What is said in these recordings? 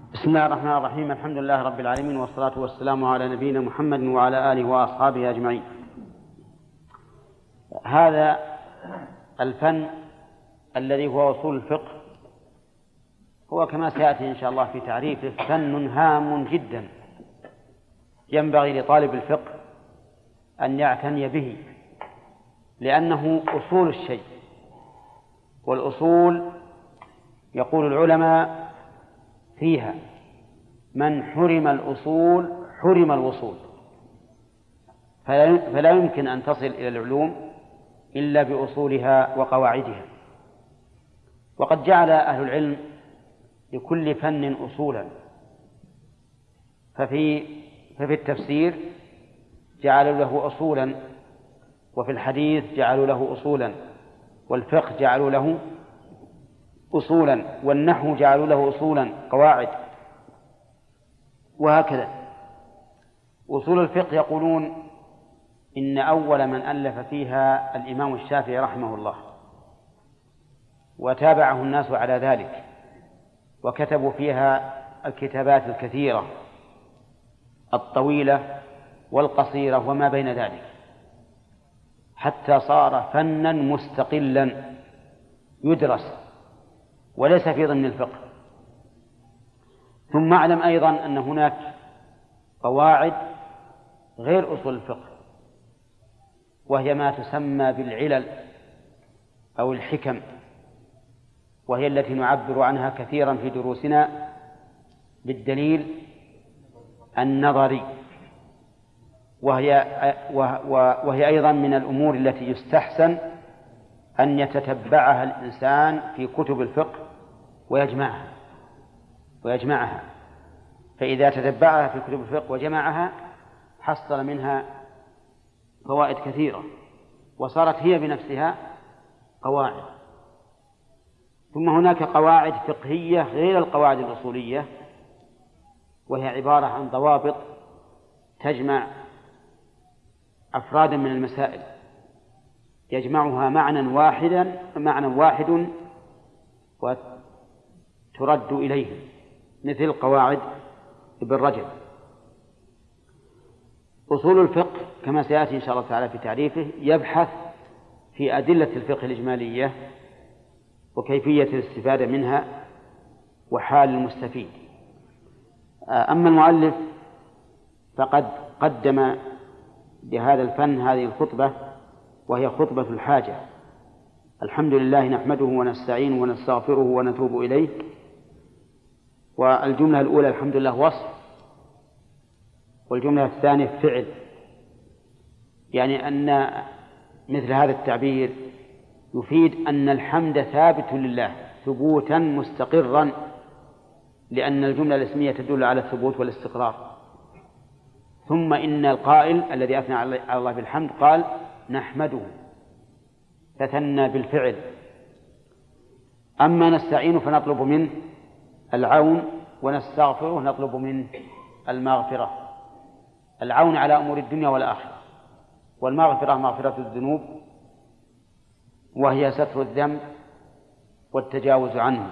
بسم الله الرحمن الرحيم. الحمد لله رب العالمين، والصلاة والسلام على نبينا محمد وعلى آله وأصحابه أجمعين. هذا الفن الذي هو أصول الفقه هو كما سيأتي إن شاء الله في تعريفه فن هام جدا، ينبغي لطالب الفقه أن يعتني به، لأنه أصول الشيء، والأصول يقول العلماء فيها من حرم الأصول حرم الوصول، فلا يمكن أن تصل إلى العلوم إلا بأصولها وقواعدها. وقد جعل أهل العلم لكل فن أصولا، ففي التفسير جعلوا له أصولا، وفي الحديث جعلوا له أصولا، والفقه جعلوا له أصولا، والنحو جعلوا له أصولا قواعد، وهكذا. أصول الفقه يقولون إن أول من ألف فيها الإمام الشافعي رحمه الله، وتابعه الناس على ذلك، وكتبوا فيها الكتابات الكثيرة الطويلة والقصيرة وما بين ذلك، حتى صار فنا مستقلا يدرس وليس في ضمن الفقه. ثم اعلم أيضا أن هناك قواعد غير أصول الفقه، وهي ما تسمى بالعلل أو الحكم، وهي التي نعبر عنها كثيرا في دروسنا بالدليل النظري، وهي أيضا من الأمور التي يستحسن أن يتتبعها الإنسان في كتب الفقه ويجمعها، فإذا تتبعها في كتب الفقه وجمعها حصل منها فوائد كثيرة، وصارت هي بنفسها قواعد. ثم هناك قواعد فقهية غير القواعد الأصولية، وهي عبارة عن ضوابط تجمع أفرادا من المسائل، يجمعها معنى واحد وترد إليه، مثل قواعد ابن رجب. أصول الفقه كما سيأتي إن شاء الله تعالى في تعريفه يبحث في أدلة الفقه الإجمالية وكيفية الاستفادة منها وحال المستفيد. أما المؤلف فقد قدم لهذا الفن هذه الخطبة، وهي خطبة الحاجة. الحمد لله نحمده ونستعينه ونستغفره ونتوب إليه. والجملة الأولى الحمد لله وصف، والجملة الثانية فعل، يعني أن مثل هذا التعبير يفيد أن الحمد ثابت لله ثبوتا مستقرا، لأن الجملة الاسمية تدل على الثبوت والاستقرار. ثم إن القائل الذي أثنى على الله بالحمد قال نحمده، فثنى بالفعل. أما نستعين فنطلب منه العون، ونستغفره نطلب منه المغفرة. العون على أمور الدنيا والآخرة، والمغفرة مغفرة الذنوب، وهي ستر الذنب والتجاوز عنه.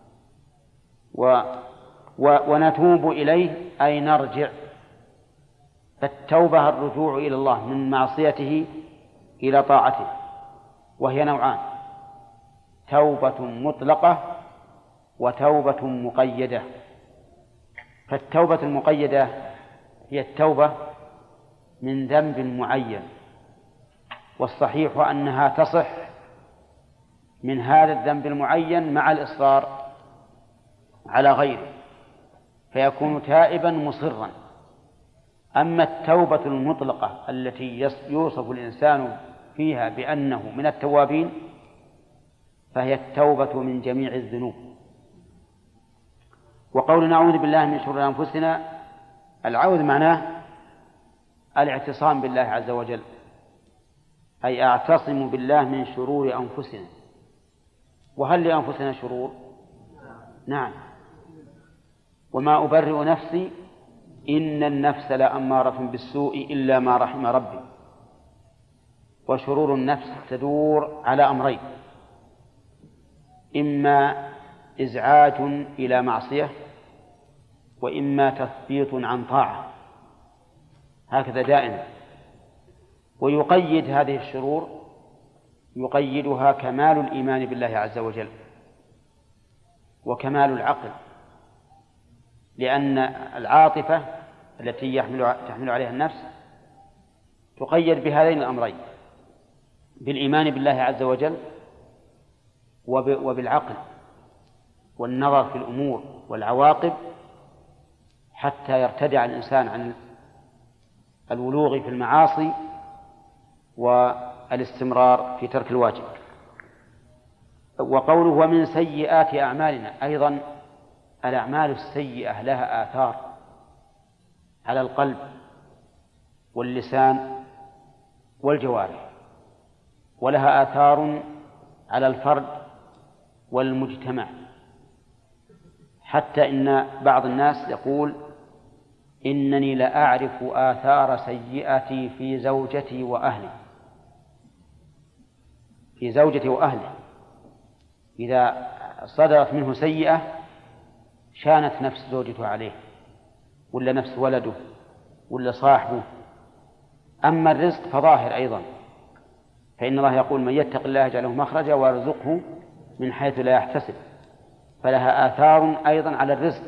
ونتوب إليه أي نرجع، فالتوبة الرجوع إلى الله من معصيته إلى طاعته، وهي نوعان: توبة مطلقة وتوبة مقيدة. فالتوبة المقيدة هي التوبة من ذنب معين، والصحيح أنها تصح من هذا الذنب المعين مع الإصرار على غيره، فيكون تائبا مصرا. أما التوبة المطلقة التي يوصف الإنسان فيها بأنه من التوابين فهي التوبة من جميع الذنوب. وقول نعوذ بالله من شرور أنفسنا، العوذ معناه الاعتصام بالله عز وجل، أي أعتصم بالله من شرور أنفسنا. وهل لأنفسنا شرور؟ نعم. وما أبرئ نفسي إن النفس لأمارة بالسوء إلا ما رحم ربي. وشرور النفس تدور على أمرين: إما إزعاج إلى معصية، وإما تثبيط عن طاعة، هكذا دائما. ويقيد هذه الشرور، يقيدها كمال الإيمان بالله عز وجل وكمال العقل، لأن العاطفة التي تحمل عليها النفس تقيد بهذين الأمرين، بالإيمان بالله عز وجل وبالعقل والنظر في الأمور والعواقب، حتى يرتدع الإنسان عن الولوغ في المعاصي والاستمرار في ترك الواجب. وقوله ومن سيئات أعمالنا، أيضا الأعمال السيئة لها آثار على القلب واللسان والجوارح، ولها آثار على الفرد والمجتمع، حتى إن بعض الناس يقول إنني لأعرف آثار سيئتي في زوجتي وأهلي، في زوجتي وأهلي. إذا صدرت منه سيئة شانت نفس زوجته عليه، ولا نفس ولده، ولا صاحبه. أما الرزق فظاهر أيضا، فإن الله يقول من يتق الله يجعله مخرجا ويرزقه من حيث لا يحتسب، فلها آثار أيضا على الرزق،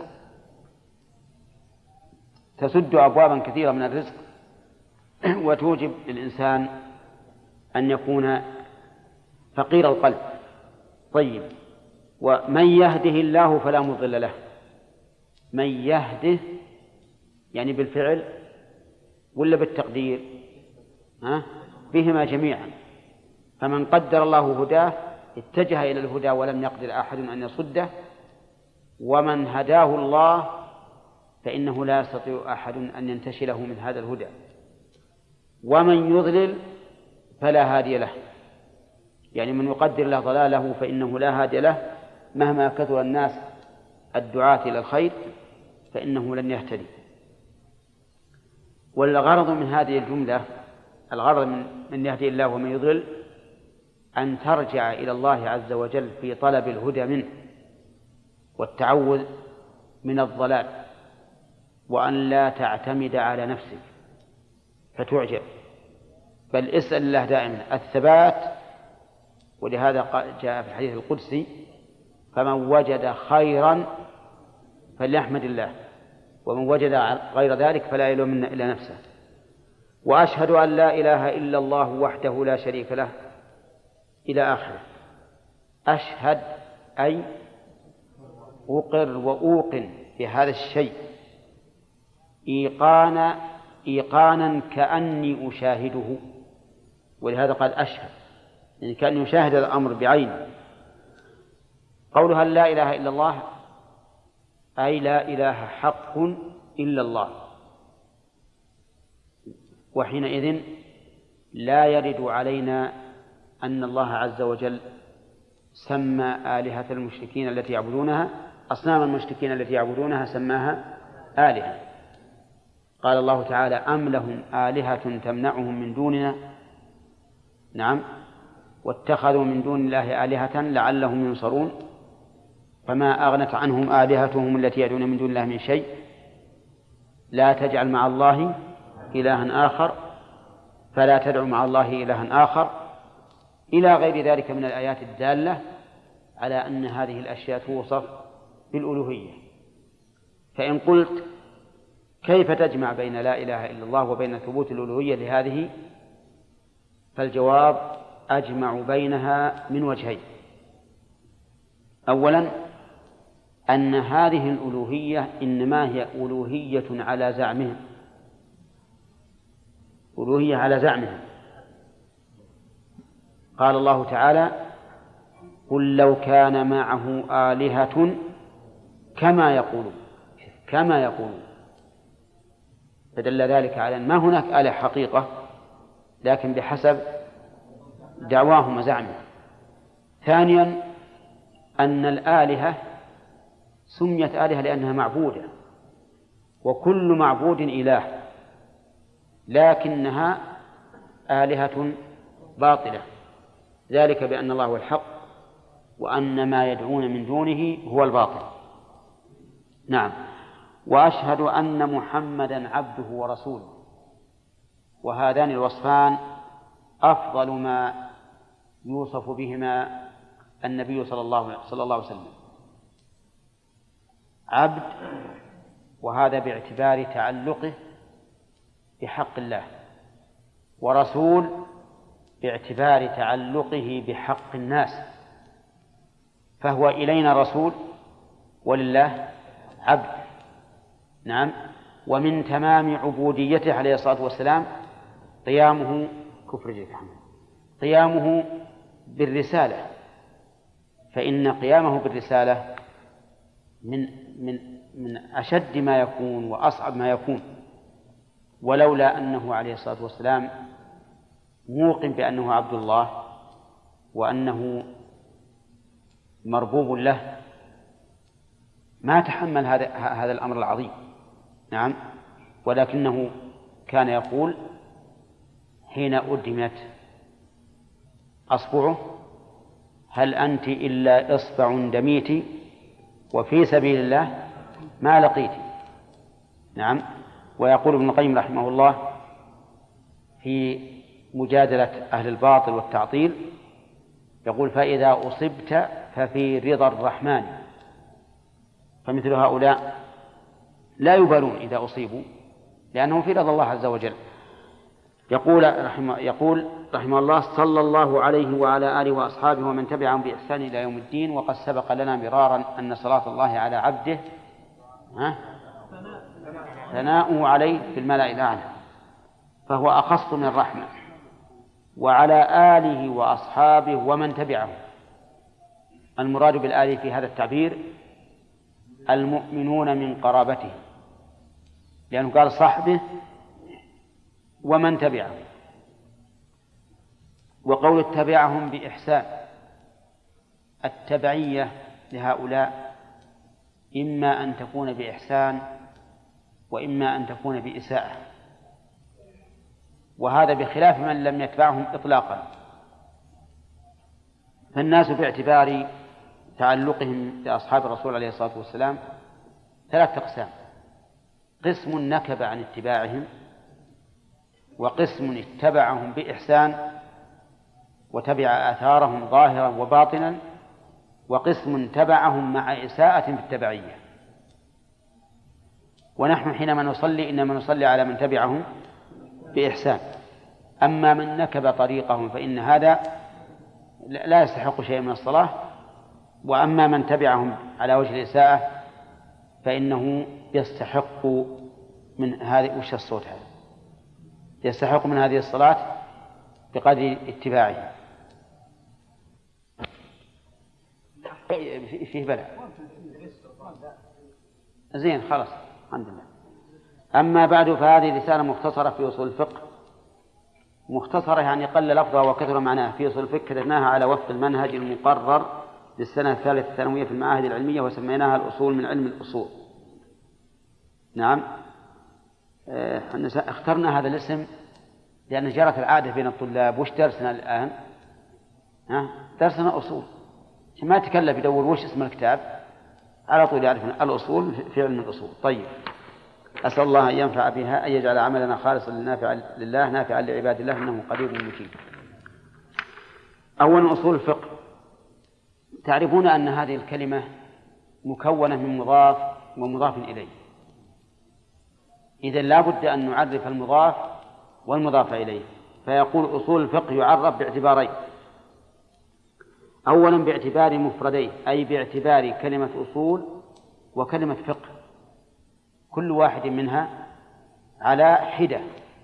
تسد أبوابا كثيرة من الرزق، وتوجب للإنسان أن يكون فقير القلب. طيب، ومن يهده الله فلا مضل له، من يهده يعني بالفعل ولا بالتقدير؟ بهما جميعا. فمن قدر الله هداه اتجه إلى الهدى ولم يقدر أحد أن يصده، ومن هداه الله فإنه لا يستطيع أحد أن ينتشله من هذا الهدى. ومن يضلل فلا هادي له، يعني من يقدر له ضلاله فإنه لا هادي له، مهما كثر الناس الدعاة إلى الخير فإنه لن يهتدي. والغرض من هذه الجملة، الغرض من يهدي الله ومن يضلل، أن ترجع إلى الله عز وجل في طلب الهدى منه والتعوذ من الضلال، وأن لا تعتمد على نفسك فتعجب، بل اسأل الله دائما الثبات. ولهذا جاء في الحديث القدسي فمن وجد خيرا فليحمد الله، ومن وجد غير ذلك فلا يلومن إلا نفسه. وأشهد أن لا إله إلا الله وحده لا شريك له إلى آخره. أشهد أي أقر وأوقن بهذا الشيء إيقانا كأني أشاهده، ولهذا قال أشهد، يعني كأني أشاهد الأمر بعينه. قولها لا إله إلا الله أي لا إله حق إلا الله، وحينئذ لا يرد علينا أن الله عز وجل سمى آلهة المشركين التي يعبدونها، أصنام المشركين التي يعبدونها سماها آلهة. قال الله تعالى أم لهم آلهة تمنعهم من دوننا، نعم، واتخذوا من دون الله آلهة لعلهم ينصرون، فما أغنت عنهم آلهتهم التي يدعون من دون الله من شيء، لا تجعل مع الله إلها آخر فلا تدع مع الله إلها آخر، إلى غير ذلك من الآيات الدالة على أن هذه الأشياء توصف بالألوهية. فإن قلت كيف تجمع بين لا إله إلا الله وبين ثبوت الألوهية لهذه، فالجواب أجمع بينها من وجهين. أولا أن هذه الألوهية إنما هي ألوهية على زعمهم، ألوهية على زعمهم. قال الله تعالى قل لو كان معه آلهة كما يقولون، فدل ذلك على أن ما هناك آلهة حقيقة، لكن بحسب دعواهم وزعمهم. ثانيا أن الآلهة سميت آلهة لأنها معبودة، وكل معبود إله، لكنها آلهة باطلة، ذلك بأن الله هو الحق وأن ما يدعون من دونه هو الباطل. نعم. وأشهد أن محمدا عبده ورسوله. وهذان الوصفان أفضل ما يوصف بهما النبي صلى الله عليه وسلم: عبد، وهذا باعتبار تعلقه بحق الله، ورسول باعتبار تعلقه بحق الناس، فهو إلينا رسول ولله عبد. نعم. ومن تمام عبوديته عليه الصلاة والسلام قيامه بالرسالة، فإن قيامه بالرسالة من أشد ما يكون وأصعب ما يكون، ولولا أنه عليه الصلاة والسلام موقن بأنه عبد الله وأنه مربوب له ما تحمل هذا الأمر العظيم. نعم. ولكنه كان يقول حين أدمت أصبعه: هل أنت إلا إصبع دميت وفي سبيل الله ما لقيت. نعم. ويقول ابن القيم رحمه الله في مجادلة أهل الباطل والتعطيل، يقول: فإذا أصبت ففي رضا الرحمن. فمثل هؤلاء لا يبالون إذا أصيبوا، لأنهم في رضا الله عز وجل. يقول رحمه الله: صلى الله عليه وعلى آله وأصحابه ومن تبعهم بإحسان إلى يوم الدين. وقد سبق لنا مرارا أن صلاة الله على عبده ثناؤه عليه في الملأ الأعلى، فهو أخص من رحمة. وعلى آله وأصحابه ومن تبعهم، المراد بالآل في هذا التعبير المؤمنون من قرابته، لأنه قال صحبه ومن تبعهم. وقول اتبعهم بإحسان، التبعية لهؤلاء إما أن تكون بإحسان وإما أن تكون بإساءة، وهذا بخلاف من لم يتبعهم إطلاقا. فالناس باعتبار تعلقهم بأصحاب الرسول عليه الصلاة والسلام 3 أقسام: قسم نكب عن اتباعهم، وقسم اتبعهم بإحسان وتبع آثارهم ظاهرا وباطنا، وقسم تبعهم مع إساءة في التبعية. ونحن حينما نصلي إنما نصلي على من تبعهم بإحسان. أما من نكب طريقهم فإن هذا لا يستحق شيء من الصلاة، وأما من تبعهم على وجه الإساءة فإنه يستحق من هذه الصوت هذا يستحق من هذه الصلاة بقدر اتباعه. فيه بلاء زين خلاص الحمد لله. أما بعد، فهذه رسالة مختصرة في أصول الفقه، مختصرة يعني قل لفظها وكثر معناها، في أصول الفقه كتبناها على وفق المنهج المقرر للسنة الثالثة الثانوية في المعاهد العلمية، وسميناها الأصول من علم الأصول. نعم. اخترنا هذا الاسم لأن جرت العادة بين الطلاب: وش درسنا الآن؟ درسنا أصول، ما تكلف يدور وش اسم الكتاب، على طول يعرف الأصول في علم الأصول. طيب، أسأل الله أن ينفع بها، أن يجعل عملنا خالصا لله نافعا لعباد الله، إنه قريب مجيب. أولا، أصول الفقه. تعرفون أن هذه الكلمة مكونة من مضاف ومضاف إليه، إذن لا بد أن نعرف المضاف والمضاف إليه. فيقول أصول الفقه يعرف باعتبارين: أولا باعتبار مفرديه، أي باعتبار كلمة أصول وكلمة فقه، كل واحد منها على حدة.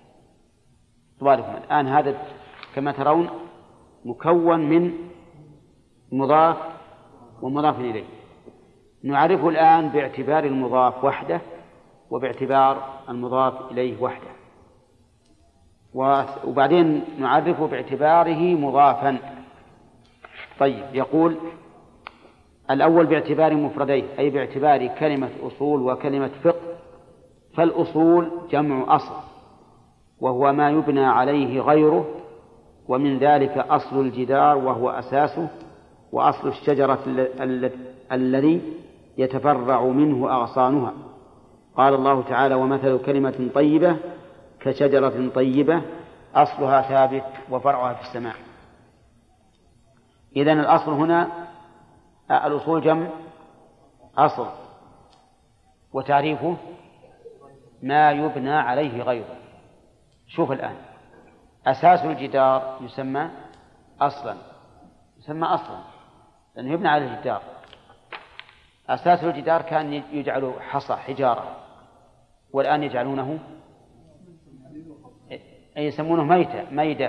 الآن هذا كما ترون مكون من مضاف ومضاف إليه، نعرفه الآن باعتبار المضاف وحده وباعتبار المضاف إليه وحده، وبعدين نعرفه باعتباره مضافا. طيب، يقول الأول باعتبار مفرديه، أي باعتبار كلمة أصول وكلمة فقه. فالأصول جمع أصل، وهو ما يبنى عليه غيره، ومن ذلك أصل الجدار وهو أساسه، وأصل الشجرة الذي يتفرع منه أغصانها، قال الله تعالى: ومثل كلمة طيبة كشجرة طيبة أصلها ثابت وفرعها في السماء. إذن الأصل هنا الأصول جمع أصل، وتعريفه ما يبنى عليه غيره. شوف الآن، أساس الجدار يسمى أصلا، لأنه يبنى عليه الجدار. أساس الجدار كان يجعل حصى حجارة، والآن يجعلونه يسمونه ميدة،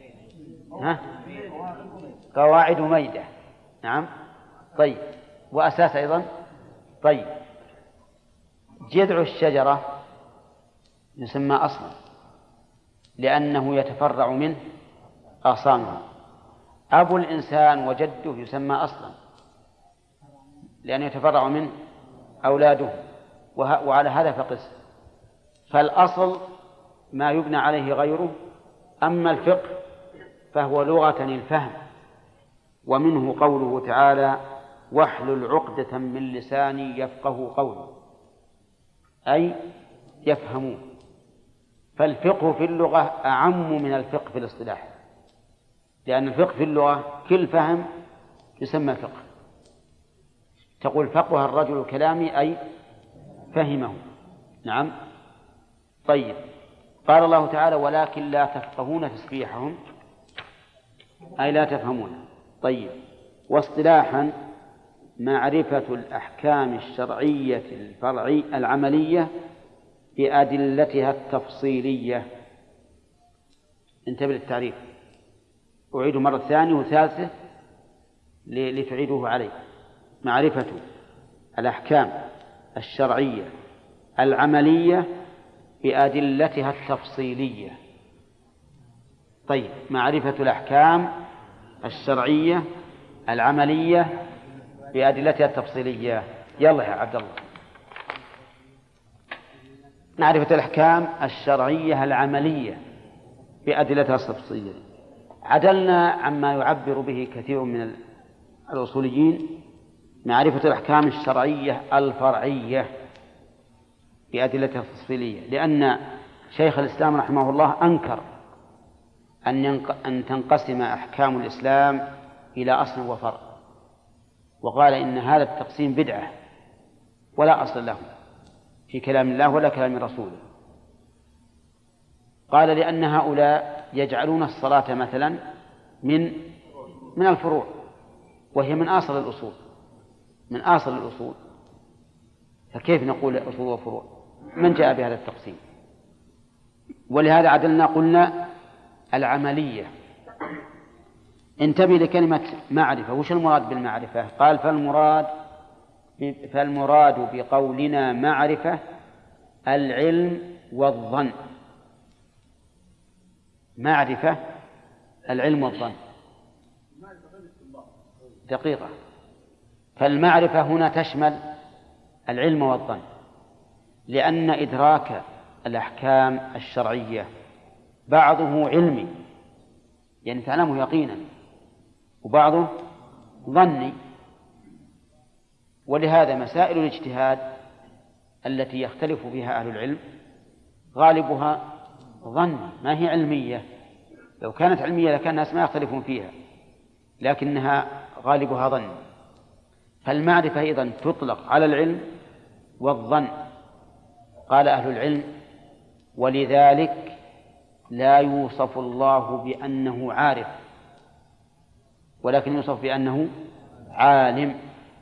قواعد ميدة. نعم. طيب، وأساس أيضا. طيب، جذع الشجرة يسمى أصلا لأنه يتفرع منه أغصانها. أبو الإنسان وجده يسمى أصلا لأنه يتفرع منه أولاده، وعلى هذا فقس. فالأصل ما يبنى عليه غيره، أما الفقه فهو لغة الفهم، ومنه قوله تعالى: واحلل عقدة من لساني يفقه قولي، أي يفهمون. فالفقه في اللغة أعم من الفقه في الاصطلاح، لأن الفقه في اللغة كل فهم يسمى فقه. تقول: فقه الرجل كلامي، أي فهمه. نعم. طيب، قال الله تعالى: ولكن لا تفقهون تسبيحهم، أي لا تفهمون. طيب، واصطلاحا معرفة الأحكام الشرعية العملية بأدلتها التفصيلية. انتبه للتعريف، أعيده مرة ثانية وثالثة لتعيده عليه. معرفة الأحكام الشرعية العملية بأدلتها التفصيلية. طيب، معرفة الأحكام الشرعية العملية بأدلتها التفصيلية. يلا يا عبد الله. معرفة الأحكام الشرعية العملية بأدلتها التفصيلية. عدلنا عما يعبر به كثير من الأصوليين: معرفة الأحكام الشرعية الفرعية بأدلتها التفصيلية، لأن شيخ الإسلام رحمه الله أنكر أن تنقسم أحكام الإسلام إلى أصل وفرع، وقال إن هذا التقسيم بدعة ولا أصل له في كلام الله ولا كلام رسوله. قال: لأن هؤلاء يجعلون الصلاة مثلا من الفروع، وهي من أصل الأصول، فكيف نقول أصول وفروع؟ من جاء بهذا التقسيم؟ ولهذا عدلنا قلنا العملية. انتبه لكلمة معرفة. وش المراد بالمعرفة؟ قال: فالمراد بقولنا معرفة العلم والظن. معرفة العلم والظن دقيقة. فالمعرفة هنا تشمل العلم والظن، لأن إدراك الأحكام الشرعية بعضه علمي، يعني تعلمه يقينا، وبعضه ظني. ولهذا مسائل الاجتهاد التي يختلف فيها أهل العلم غالبها ظني، ما هي علمية. لو كانت علمية لكان الناس ما يختلفون فيها، لكنها غالبها ظن. فالمعرفة أيضا تطلق على العلم والظن. قال أهل العلم: ولذلك لا يوصف الله بأنه عارف، ولكن يوصف بأنه عالم،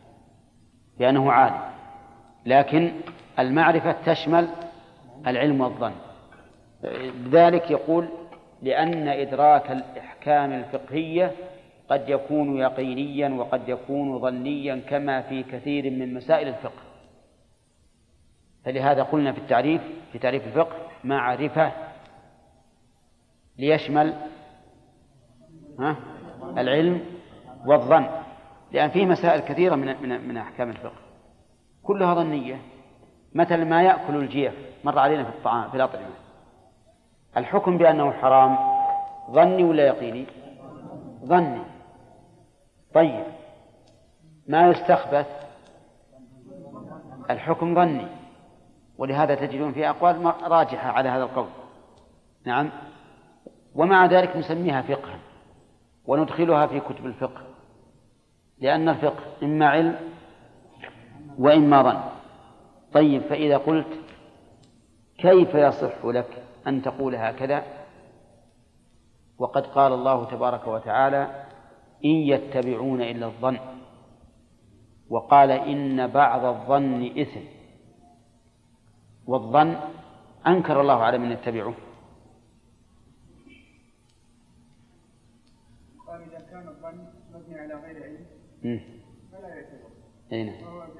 لكن المعرفة تشمل العلم والظن. لذلك يقول: لأن إدراك الأحكام الفقهية قد يكون يقينيا وقد يكون ظنيا كما في كثير من مسائل الفقه. فلهذا قلنا في تعريف الفقه معرفة، ليشمل العلم والظن، لأن فيه مسائل كثيرة من أحكام الفقه كلها ظنية. مثل ما يأكل الجيف مر علينا في الطعام، في الأطعمة، الحكم بأنه حرام ظني ولا يقيني؟ ظني. طيب، ما يستخبث الحكم ظني، ولهذا تجدون في أقوال راجحة على هذا القول. نعم. ومع ذلك نسميها فقها وندخلها في كتب الفقه، لأن الفقه إما علم وإما ظن. طيب، فإذا قلت كيف يصح لك أن تقول هكذا وقد قال الله تبارك وتعالى إن يتبعون إلا الظن، وقال إن بعض الظن إثم، والظن أنكر الله على من يتبعه. قال إذا كان الظن مبني على غير علم فلا يعتبر. أين؟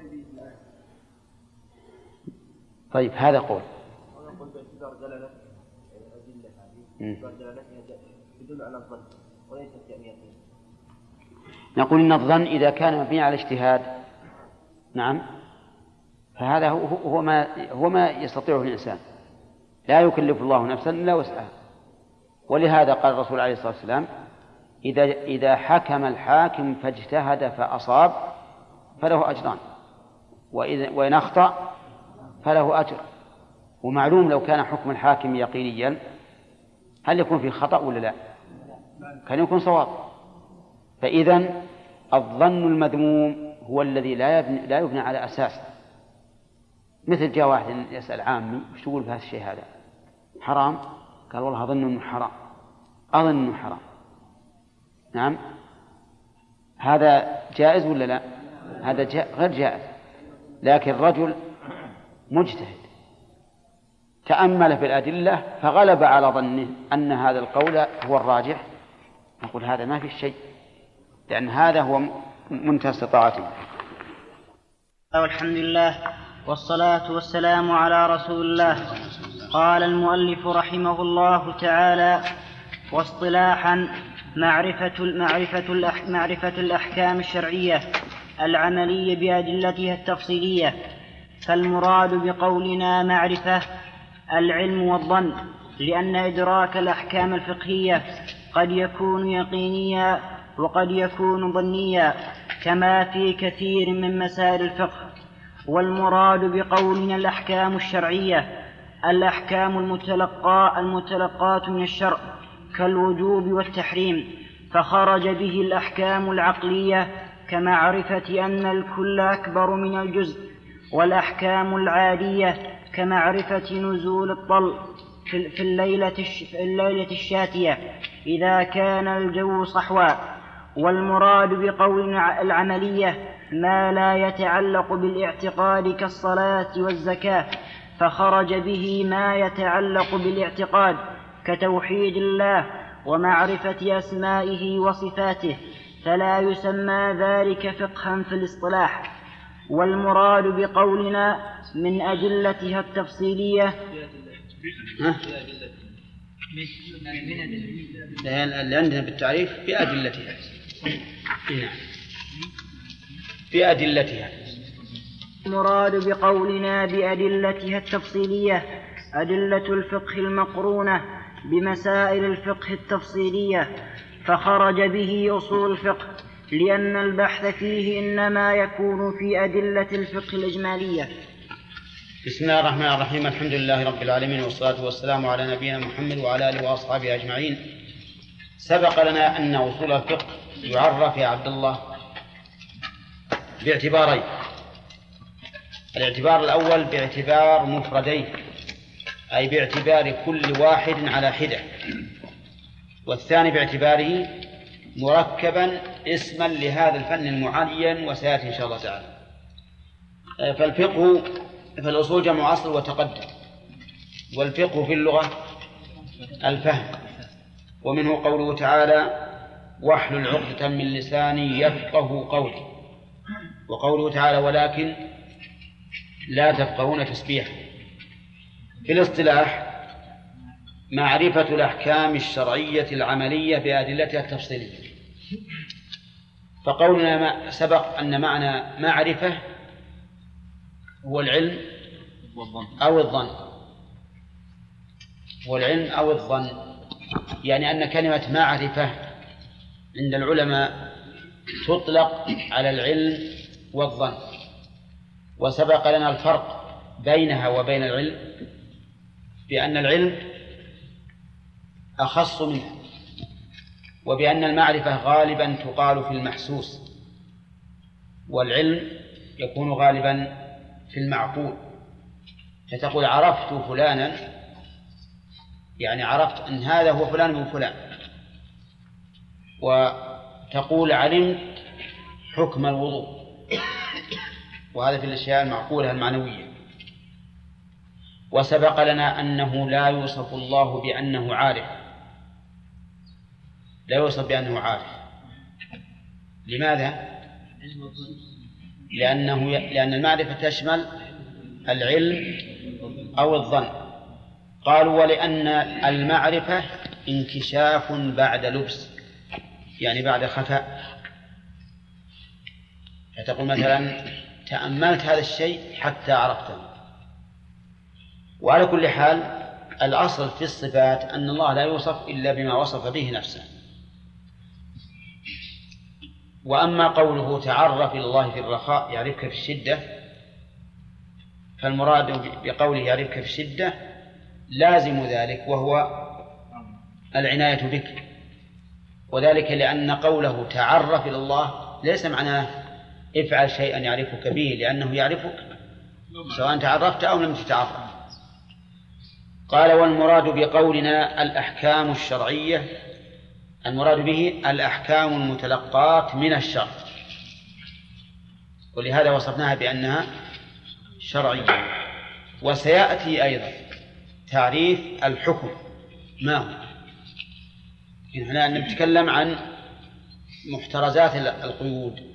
طيب، هذا قول. ونقول باعتبار دلالة الأدلة هذه باعتبار دلالتها تدل على الظن وليست كأنيته. نقول إن الظن إذا كان مبني على اجتهاد، نعم، فهذا هو ما يستطيعه الإنسان، لا يكلف الله نفسا إلا وسعها. ولهذا قال الرسول عليه الصلاة والسلام إذا حكم الحاكم فاجتهد فأصاب فله أجران، وإن أخطأ فله أجر. ومعلوم لو كان حكم الحاكم يقينيا هل يكون فيه خطأ ولا لا؟ كان يكون صواب. فإذن الظن المذموم هو الذي لا يبنى على أساس. مثل جاء واحد يسأل عامي وش تقول بهذا الشيء هذا حرام؟ قال والله أظن أنه حرام، أظن أنه حرام. نعم، هذا جائز ولا لا؟ هذا غير جائز. لكن رجل مجتهد تأمل في الأدلة فغلب على ظنه أن هذا القول هو الراجح، نقول هذا ما في شيء، لأن هذا هو منتهى استطاعته. والحمد لله والصلاة والسلام على رسول الله. قال المؤلف رحمه الله تعالى: واصطلاحا معرفة الأحكام الشرعية العملية بأدلتها التفصيلية. فالمراد بقولنا معرفة العلم والظن، لأن إدراك الأحكام الفقهية قد يكون يقينيا وقد يكون ظنيا كما في كثير من مسائل الفقه. والمراد بقولنا الأحكام الشرعية الأحكام المتلقاة من الشرع كالوجوب والتحريم، فخرج به الأحكام العقلية كمعرفة أن الكل أكبر من الجزء، والأحكام العادية كمعرفة نزول الطل في الليلة الشاتية إذا كان الجو صحوا. والمراد بقولنا العملية ما لا يتعلق بالاعتقاد كالصلاة والزكاة، فخرج به ما يتعلق بالاعتقاد كتوحيد الله ومعرفة أسمائه وصفاته، فلا يسمى ذلك فقها في الاصطلاح. والمراد بقولنا من أدلتها التفصيلية اللي عندنا بالتعريف بأدلتها، بأدلتها. المراد بقولنا بأدلتها التفصيلية أدلة الفقه المقرونة بمسائل الفقه التفصيلية، فخرج به أصول الفقه، لأن البحث فيه إنما يكون في أدلة الفقه الإجمالية. بسم الله الرحمن الرحيم. الحمد لله رب العالمين، والصلاة والسلام على نبينا محمد وعلى آله وأصحابه أجمعين. سبق لنا أن أصول الفقه يعرف يا عبد الله باعتبارين: الاعتبار الأول باعتبار مفردين، أي باعتبار كل واحد على حدة، والثاني باعتباره مركبا اسما لهذا الفن المعين، وسيأتي إن شاء الله تعالى. فالفقه في الأصول جمع أصل وتقدم، والفقه في اللغة الفهم، ومنه قوله تعالى: واحلل عقدة من لساني يفقه قولي، وقوله تعالى: ولكن لا تفقهون تسبيحا. في الاصطلاح معرفة الأحكام الشرعية العملية بأدلتها التفصيلية. فقولنا سبق أن معنى معرفة هو العلم أو الظن، هو العلم أو الظن، يعني أن كلمة معرفة عند العلماء تطلق على العلم والظن. وسبق لنا الفرق بينها وبين العلم بأن العلم أخص منها، وبأن المعرفة غالبا تقال في المحسوس، والعلم يكون غالبا في المعقول. فتقول عرفت فلانا، يعني عرفت أن هذا هو فلان من فلان، وتقول علمت حكم الوضوء، وهذا في الأشياء المعقولة المعنوية. وسبق لنا أنه لا يوصف الله بأنه عارف، لا يوصف بأنه عارف. لماذا؟ لأن المعرفة تشمل العلم أو الظن. قالوا ولأن المعرفة انكشاف بعد لبس، يعني بعد خفاء. فتقول مثلا تأملت هذا الشيء حتى عرفته. وعلى كل حال الأصل في الصفات أن الله لا يوصف إلا بما وصف به نفسه. وأما قوله تعرف إلى الله في الرخاء يعرفك في الشدة، فالمراد بقوله يعرفك في الشدة لازم ذلك، وهو العناية بك. وذلك لأن قوله تعرف إلى الله ليس معناه افعل شيئا يعرفك به، لأنه يعرفك سواء تعرفت أو لم تتعرف. قال والمراد بقولنا الأحكام الشرعية، المراد به الأحكام المتلقاة من الشرع، ولهذا وصفناها بأنها شرعية. وسيأتي أيضا تعريف الحكم ما هو. هنا نتكلم عن محترزات القيود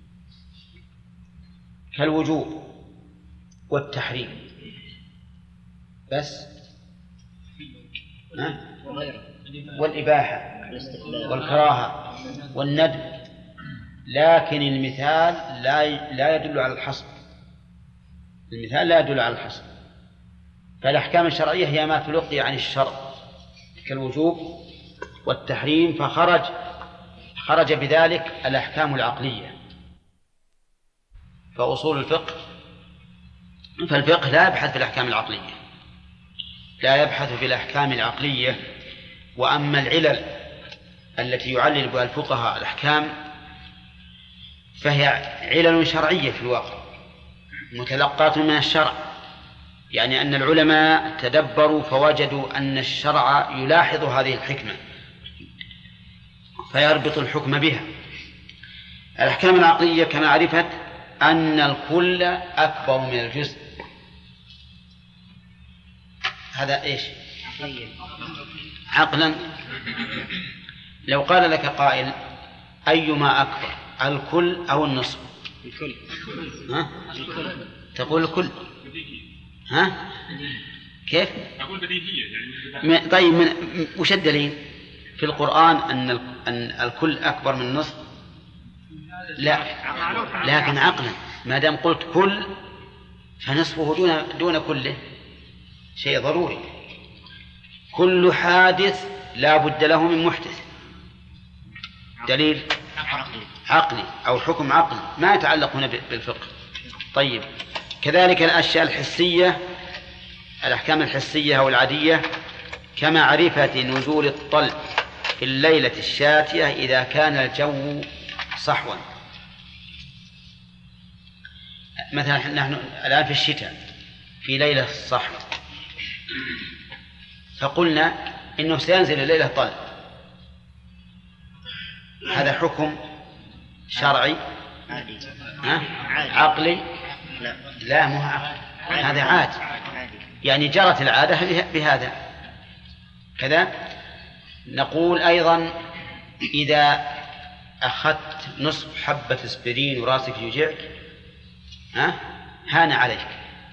كالوجوب والتحريم بس، والإباحة والكراهة والندب، لكن المثال لا يدل على الحصر. المثال لا يدل على الحصر. فالأحكام الشرعية هي ما تلقي عن الشرع كالوجوب والتحريم، فخرج بذلك الأحكام العقلية. فالفقه لا يبحث في الأحكام العقلية، لا يبحث في الأحكام العقلية. وأما العلل التي يعلل بها الفقهاء الأحكام فهي علل شرعية في الواقع متلقاة من الشرع، يعني أن العلماء تدبروا فوجدوا أن الشرع يلاحظ هذه الحكمة فيربط الحكم بها. الأحكام العقلية كمعرفة أن الكل أكبر من الجزء، هذا إيش؟ عقلا. لو قال لك قائل أيما أكبر، الكل أو النصف؟ الكل. ها؟ تقول الكل. ها؟ كيف؟ أقول بديهية يعني. طيب وش الدليل؟ في القرآن أن الكل أكبر من النصف؟ لا، لكن عقلا ما دام قلت كل فنصفه دون كله شيء ضروري. كل حادث لا بد له من محدث، دليل عقلي أو حكم عقلي ما يتعلق هنا بالفقه. طيب كذلك الأشياء الحسية، الأحكام الحسية أو العادية كمعرفة نزول الطل في الليلة الشاتية إذا كان الجو صحوا. مثلا نحن الآن في الشتاء في ليلة الصحو، فقلنا إنه سينزل الليلة طل، هذا حكم شرعي عقلي؟ لا مو عقلي، هذا عادي، يعني جرت العادة بهذا كذا. نقول أيضا إذا أخذت نصف حبة اسبرين وراسك يوجعك هان عليك،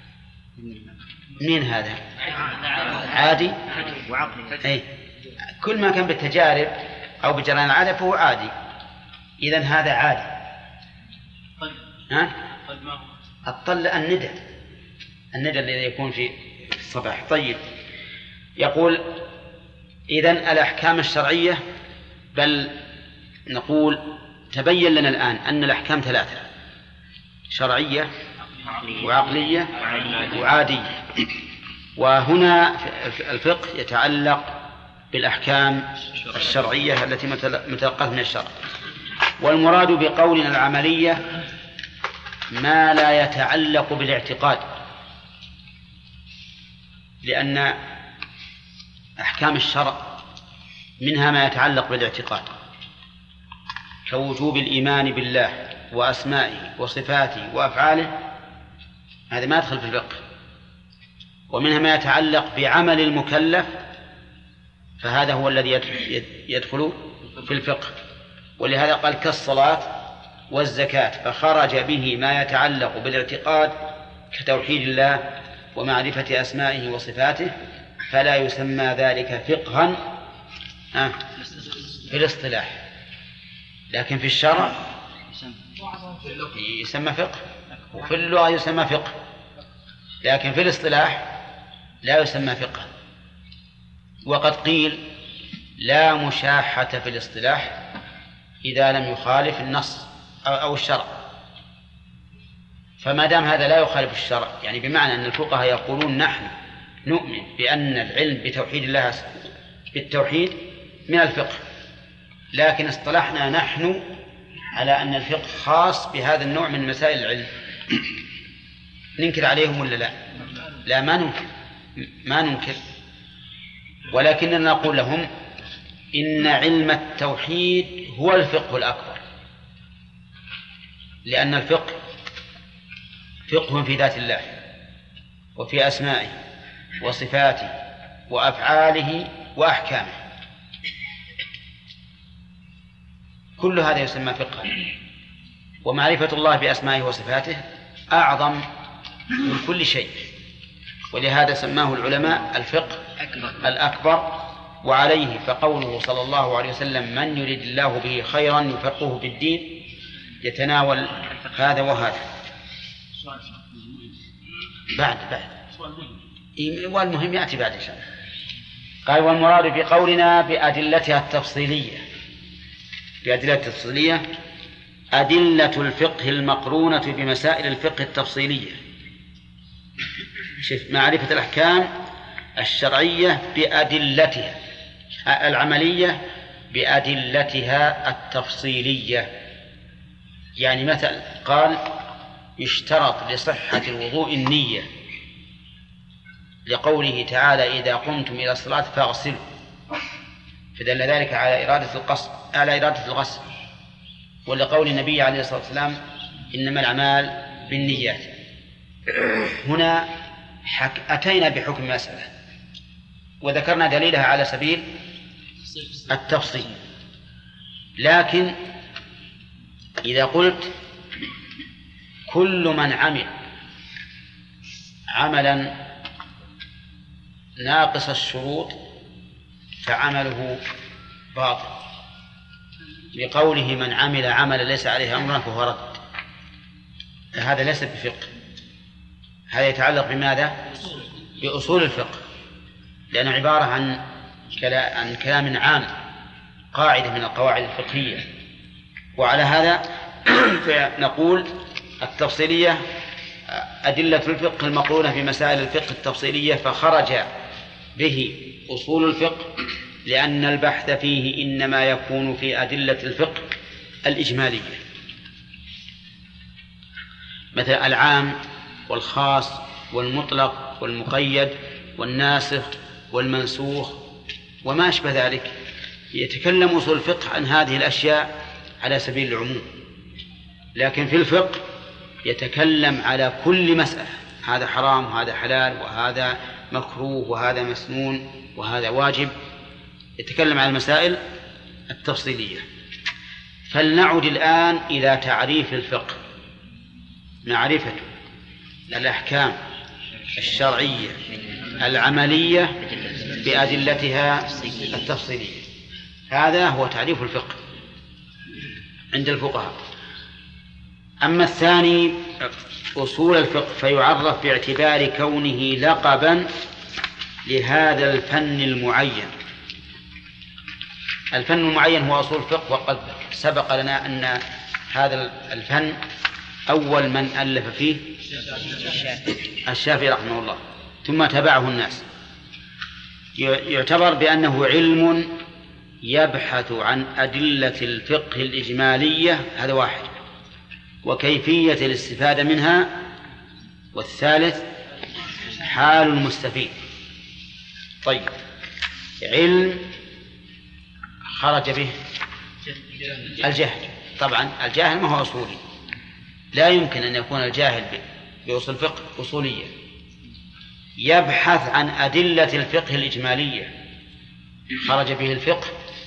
مين هذا؟ عادي أي كل ما كان بالتجارب أو بجريان العادة فهو عادي. إذن هذا عادي. الطل الندى الذي يكون في الصباح. طيب يقول إذن الأحكام الشرعية، بل نقول تبين لنا الآن أن الأحكام ثلاثة: شرعية وعقلية وعادية. وهنا الفقه يتعلق بالأحكام الشرعية التي متلقاة من الشرع. والمراد بقولنا العملية ما لا يتعلق بالاعتقاد، لأن أحكام الشرع منها ما يتعلق بالاعتقاد كوجوب الإيمان بالله وأسمائه وصفاته وأفعاله، هذا ما يدخل في الفقه. ومنها ما يتعلق بعمل المكلف، فهذا هو الذي يدخل في الفقه. ولهذا قال كالصلاة والزكاة، فخرج به ما يتعلق بالاعتقاد كتوحيد الله ومعرفة أسمائه وصفاته، فلا يسمى ذلك فقها في الاصطلاح، لكن في الشرع يسمى فقه، وفي اللغة يسمى فقه، لكن في الاصطلاح لا يسمى فقه. وقد قيل لا مشاحة في الاصطلاح إذا لم يخالف النص أو الشرع. فما دام هذا لا يخالف الشرع، يعني بمعنى أن الفقهاء يقولون نحن نؤمن بأن العلم بتوحيد الله بالتوحيد من الفقه، لكن اصطلحنا نحن على أن الفقه خاص بهذا النوع من مسائل العلم، ننكر عليهم ولا لا؟ لا، ما ننكر، ولكننا نقول لهم إن علم التوحيد هو الفقه الأكبر، لأن الفقه فقه في ذات الله وفي أسمائه وصفاته وأفعاله وأحكامه، كل هذا يسمى فقها. ومعرفة الله بأسمائه وصفاته أعظم من كل شيء، ولهذا سماه العلماء الفقه الأكبر. وعليه فقوله صلى الله عليه وسلم من يريد الله به خيرا يفقهه في الدين يتناول هذا وهذا. بعد والمهم يأتي بعد إن شاء الله. قال والمراد بقولنا بأدلتها التفصيلية، بأدلة التفصيلية أدلة الفقه المقرونة بمسائل الفقه التفصيلية، معرفة الأحكام الشرعية بأدلتها العملية بأدلتها التفصيلية. يعني مثل قال يشترط لصحة الوضوء النية، لقوله تعالى إذا قمتم إلى الصلاة فاغسلوا، فدل ذلك على إرادة الغسل. ولقول النبي عليه الصلاة والسلام إنما الأعمال بالنيات. هنا أتينا بحكم مسألة وذكرنا دليلها على سبيل التفصيل، لكن إذا قلت كل من عمل عملا ناقص الشروط فعمله باطل، لقوله من عمل عملا ليس عليه أمرنا فهو رد، هذا ليس بفقه، هذا يتعلق بماذا؟ بأصول الفقه، لأنه عبارة عن كلام عام، قاعدة من القواعد الفقهية. وعلى هذا فنقول التفصيلية أدلة الفقه المقرونة في مسائل الفقه التفصيلية، فخرج به أصول الفقه، لأن البحث فيه إنما يكون في أدلة الفقه الإجمالية، مثل العام والخاص والمطلق والمقيد والناسخ والمنسوخ وما أشبه ذلك. يتكلم أصول الفقه عن هذه الأشياء على سبيل العموم، لكن في الفقه يتكلم على كل مسألة، هذا حرام وهذا حلال وهذا مكروه وهذا مسنون وهذا واجب، يتكلم عن المسائل التفصيلية. فلنعد الآن إلى تعريف الفقه، معرفة الأحكام الشرعية العملية بأدلتها التفصيلية، هذا هو تعريف الفقه عند الفقهاء. أما الثاني أصول الفقه فيعرف باعتبار كونه لقبا لهذا الفن المعين. الفن المعين هو أصول الفقه، وقد سبق لنا أن هذا الفن أول من ألف فيه الشافعي رحمه الله، ثم تبعه الناس. يعتبر بأنه علم يبحث عن أدلة الفقه الإجمالية، هذا واحد، وكيفية الاستفادة منها، والثالث حال المستفيد. طيب، علم خرج به الجهل. طبعا الجاهل ما هو أصولي، لا يمكن أن يكون الجاهل بأصول الفقه أصولية. يبحث عن أدلة الفقه الإجمالية، خرج به الفقه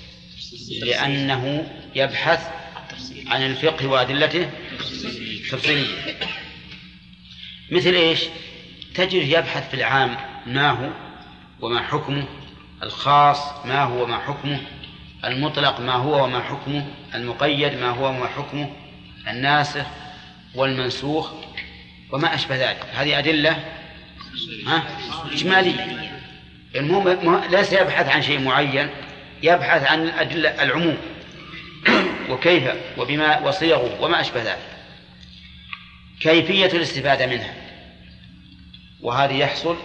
لأنه يبحث عن الفقه وأدلته التفصيلية. مثل إيش؟ تجد يبحث في العام ما هو وما حكمه، الخاص ما هو وما حكمه، المطلق ما هو وما حكمه، المقيد ما هو وما حكمه، الناسخ والمنسوخ وما أشبه ذلك. هذه أدلة إجمالية. المهم ليس يبحث عن شيء معين، يبحث عن الأدلة العموم وكيف وبما وصيغه وما أشبه ذلك. كيفية الاستفادة منها، وهذا يحصل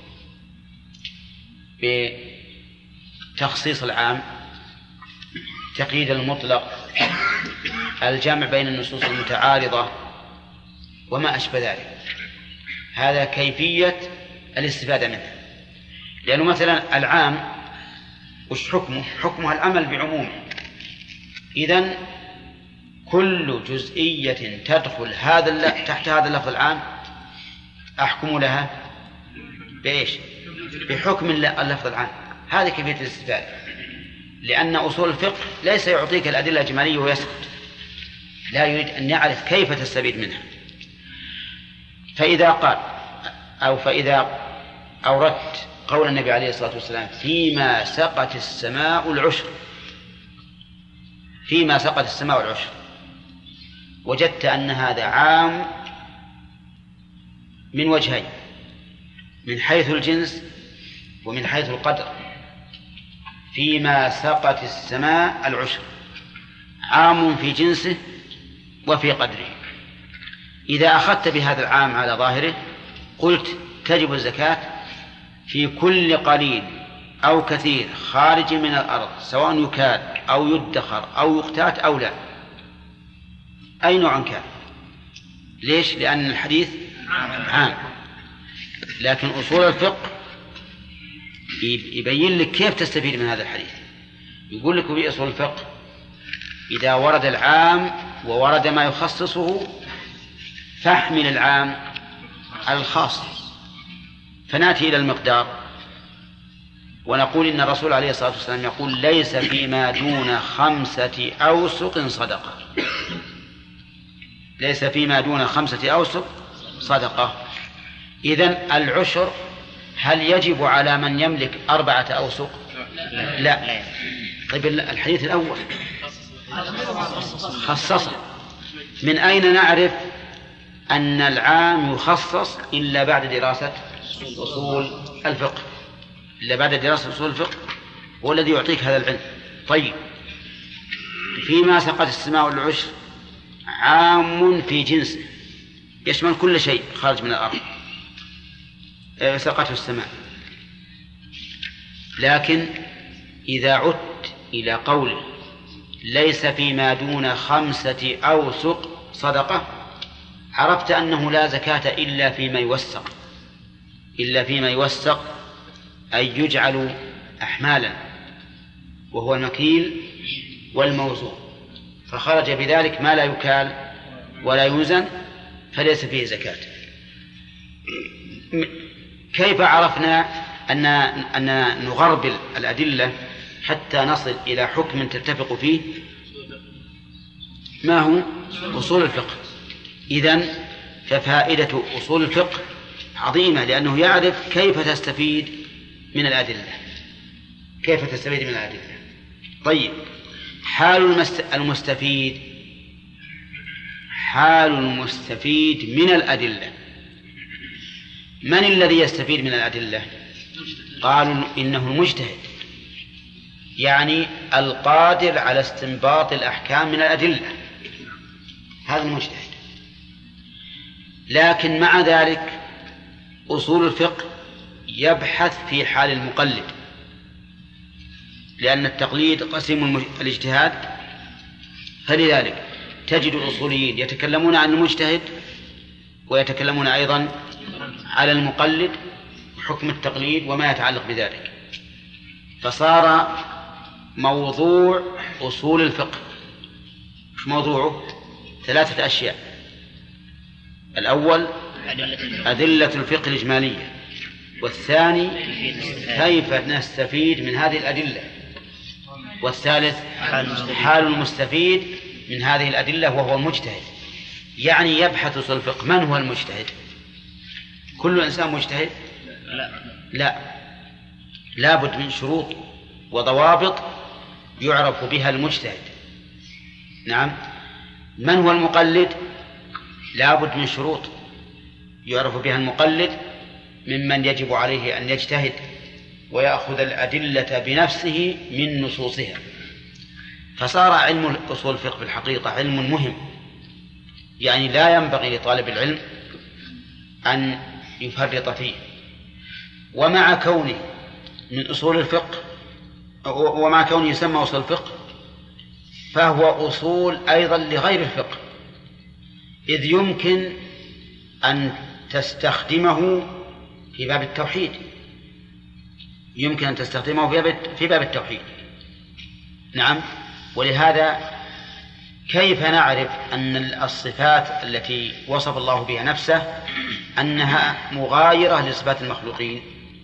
بتخصيص العام، تقييد المطلق، الجمع بين النصوص المتعارضة وما أشبه ذلك. هذا كيفية الاستفادة منها. لأنه مثلا العام وش حكمه؟ حكمه العمل بعمومه. إذن كل جزئية تدخل تحت هذا اللفظ العام أحكم لها بإيش؟ بحكم اللفظ العام. هذه كيفية الاستفادة. لأن أصول الفقه ليس يعطيك الأدلة الإجمالية ويسكت، لا يريد أن يعرف كيف تستفيد منها. فإذا أوردت قول النبي عليه الصلاة والسلام فيما سقت السماء العشر، فيما سقت السماء العشر، وجدت أن هذا عام من وجهين، من حيث الجنس ومن حيث القدر. فيما سقت السماء العشر عام في جنسه وفي قدره. إذا أخذت بهذا العام على ظاهره قلت تجب الزكاة في كل قليل أو كثير خارج من الأرض، سواء يكال أو يدخر أو يقتات أو لا، أي نوع كان. ليش؟ لأن الحديث عام. لكن أصول الفقه يبين لك كيف تستفيد من هذا الحديث. يقول لك في أصول الفقه إذا ورد العام وورد ما يخصصه فاحمل العام على الخاص. فنأتي إلى المقدار ونقول إن الرسول عليه الصلاة والسلام يقول ليس فيما دون 5 أوسق صدقة. ليس فيما دون 5 أوسق صدقة. إذن العشر هل يجب على من يملك 4 أوسق؟ لا. طيب الحديث الأول خصص. من أين نعرف أن العام يخصص إلا بعد دراسة أصول الفقه؟ إلا بعد دراسة أصول الفقه هو الذي يعطيك هذا العلم. طيب، فيما سقط السماء العشر عام في جنسه، يشمل كل شيء خارج من الأرض سقطه السماء. لكن إذا عدت إلى قوله ليس فيما دون 5 أوسق صدقة عرفت أنه لا زكاة إلا فيما يوسق. إلا فيما يوسق أي يجعل أحمالا، وهو المكيل والموزون، فخرج بذلك ما لا يكال ولا يوزن فليس فيه زكاة. كيف عرفنا أن نغربل الأدلة حتى نصل إلى حكم تتفق فيه؟ ما هو أصول الفقه. إذن ففائدة أصول الفقه عظيمة، لأنه يعرف كيف تستفيد من الأدلة. كيف تستفيد من الأدلة. طيب، حال المستفيد. حال المستفيد من الأدلة. من الذي يستفيد من الأدلة؟ قالوا إنه المجتهد، يعني القادر على استنباط الأحكام من الأدلة، هذا المجتهد. لكن مع ذلك أصول الفقه يبحث في حال المقلد، لأن التقليد قسم الاجتهاد، فلذلك تجد الأصوليين يتكلمون عن المجتهد ويتكلمون أيضا على المقلد وحكم التقليد وما يتعلق بذلك. فصار موضوع أصول الفقه موضوعه 3 أشياء: الأول أدلة الفقه الإجمالية، والثاني كيف نستفيد من هذه الأدلة، والثالث حال المستفيد من هذه الأدلة وهو المجتهد. يعني يبحث أصول الفقه من هو المجتهد. كل إنسان مجتهد؟ لا بد من شروط وضوابط يعرف بها المجتهد. نعم. من هو المقلد؟ لا بد من شروط يعرف بها المقلد ممن يجب عليه أن يجتهد ويأخذ الأدلة بنفسه من نصوصها. فصار علم أصول الفقه في الحقيقة علم مهم، يعني لا ينبغي لطالب العلم أن يفرط فيه. ومع كونه من أصول الفقه ومع كونه يسمى أصول الفقه فهو أصول أيضا لغير الفقه، إذ يمكن أن تستخدمه في باب التوحيد، في باب التوحيد. نعم. ولهذا كيف نعرف أن الصفات التي وصف الله بها نفسه أنها مغايرة لصفات المخلوقين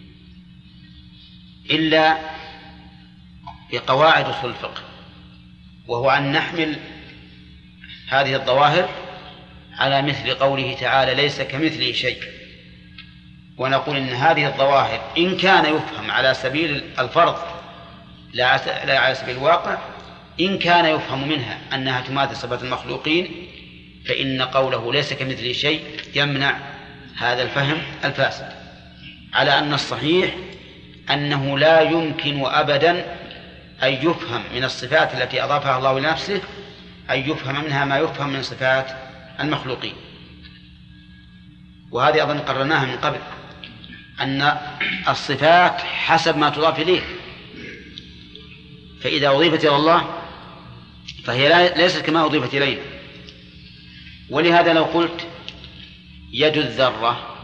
إلا بقواعد أصول الفقه، وهو أن نحمل هذه الظواهر على مثل قوله تعالى ليس كمثله شيء، ونقول إن هذه الظواهر إن كان يفهم على سبيل الفرض لا على سبيل الواقع، إن كان يفهم منها أنها تماثل صفات المخلوقين فإن قوله ليس كمثله شيء يمنع هذا الفهم الفاسد، على أن الصحيح أنه لا يمكن أبدا أن يفهم من الصفات التي أضافها الله لنفسه أن يفهم منها ما يفهم من صفات المخلوقين. وهذه أظن قررناها من قبل، أن الصفات حسب ما تضاف إليه، فإذا أضيفت إلى الله فهي ليست كما أضيفت إليه. ولهذا لو قلت يد الذرة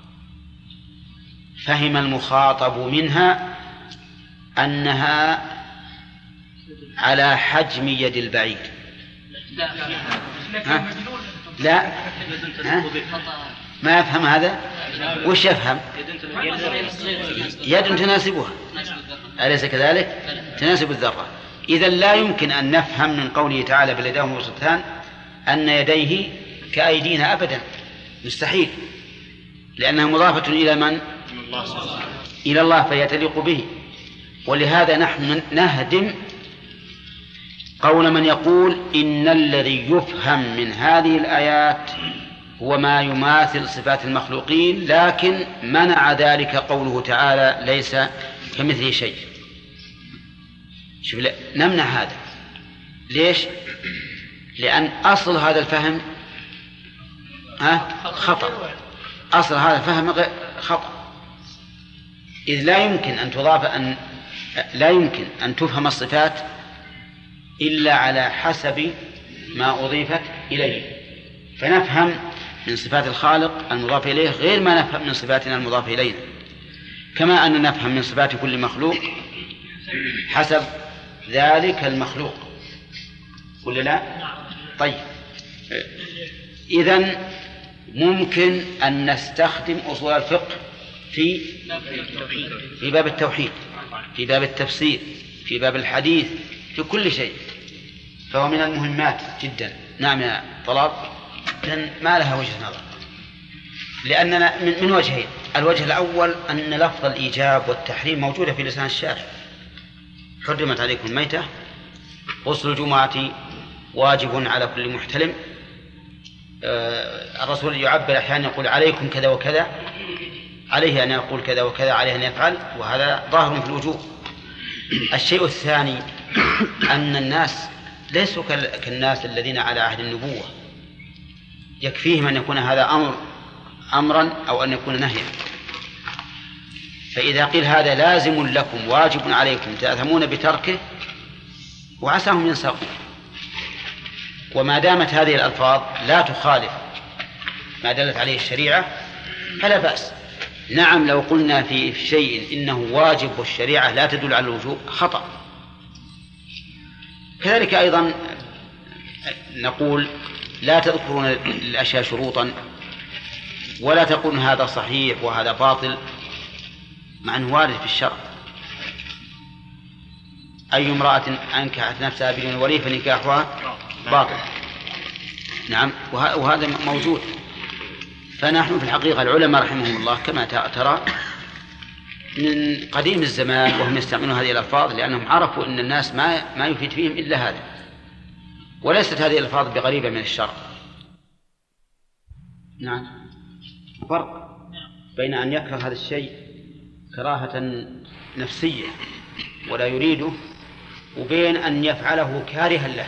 فهم المخاطب منها أنها على حجم يد البعيد. لا ما يفهم هذا. وش يفهم؟ يد تناسبها، أليس كذلك؟ تناسب الذرة. إذن لا يمكن أن نفهم من قوله تعالى بل يداه مبسوطتان أن يديه كأيدينا أبدا، مستحيل، لأنها مضافة إلى من؟ إلى الله، فهي تليق به. ولهذا نحن نهدم قول من يقول إن الذي يفهم من هذه الآيات هو ما يماثل صفات المخلوقين، لكن منع ذلك قوله تعالى ليس كمثله شيء. شوف، نمنع هذا. ليش؟ لأن أصل هذا الفهم خطأ. أصل هذا الفهم خطأ، إذ لا يمكن أن تفهم الصفات إلا على حسب ما أضيفت إليه. فنفهم من صفات الخالق المضاف إليه غير ما نفهم من صفاتنا المضاف إلينا، كما أن نفهم من صفات كل مخلوق حسب ذلك المخلوق، ولا لا؟ طيب، إذن ممكن أن نستخدم أصول الفقه في باب التوحيد، في باب التفسير، في باب الحديث، في كل شيء، فهو من المهمات جدا. نعم يا طلاب، لأن ما لها وجه نظر، لأننا من وجهين. الوجه الأول أن لفظ الإيجاب والتحريم موجودة في لسان الشارع: حرمت عليكم الميتة، غسل الجمعة واجب على كل محتلم. الرسول يعبر أحيانا يقول عليكم كذا وكذا، عليه أن يقول كذا وكذا، عليه أن يفعل، وهذا ظاهر في الوجوب. الشيء الثاني أن الناس ليسوا كالناس الذين على عهد النبوة، يكفيهم أن يكون هذا أمر أمرا أو أن يكون نهيا. فإذا قيل هذا لازم لكم واجب عليكم تأثمون بتركه وعساهم ينساقون. وما دامت هذه الألفاظ لا تخالف ما دلت عليه الشريعة فلا بأس. نعم لو قلنا في شيء إنه واجب والشريعة لا تدل على الوجوب خطأ. كذلك أيضا نقول لا تذكرون الأشياء شروطا ولا تقولون هذا صحيح وهذا باطل مع أنه وارد في الشرع. أي امرأة أنكحت نفسها بدون ولي فنكاحها باطل. نعم وهذا موجود. فنحن في الحقيقة العلماء رحمهم الله كما ترى من قديم الزمان وهم يستعملون هذه الألفاظ لأنهم عرفوا أن الناس ما يفيد فيهم إلا هذا، وليست هذه الألفاظ بقريبة من الشرع. نعم فرق بين أن يكره هذا الشيء كراهة نفسية ولا يريده وبين أن يفعله كارها له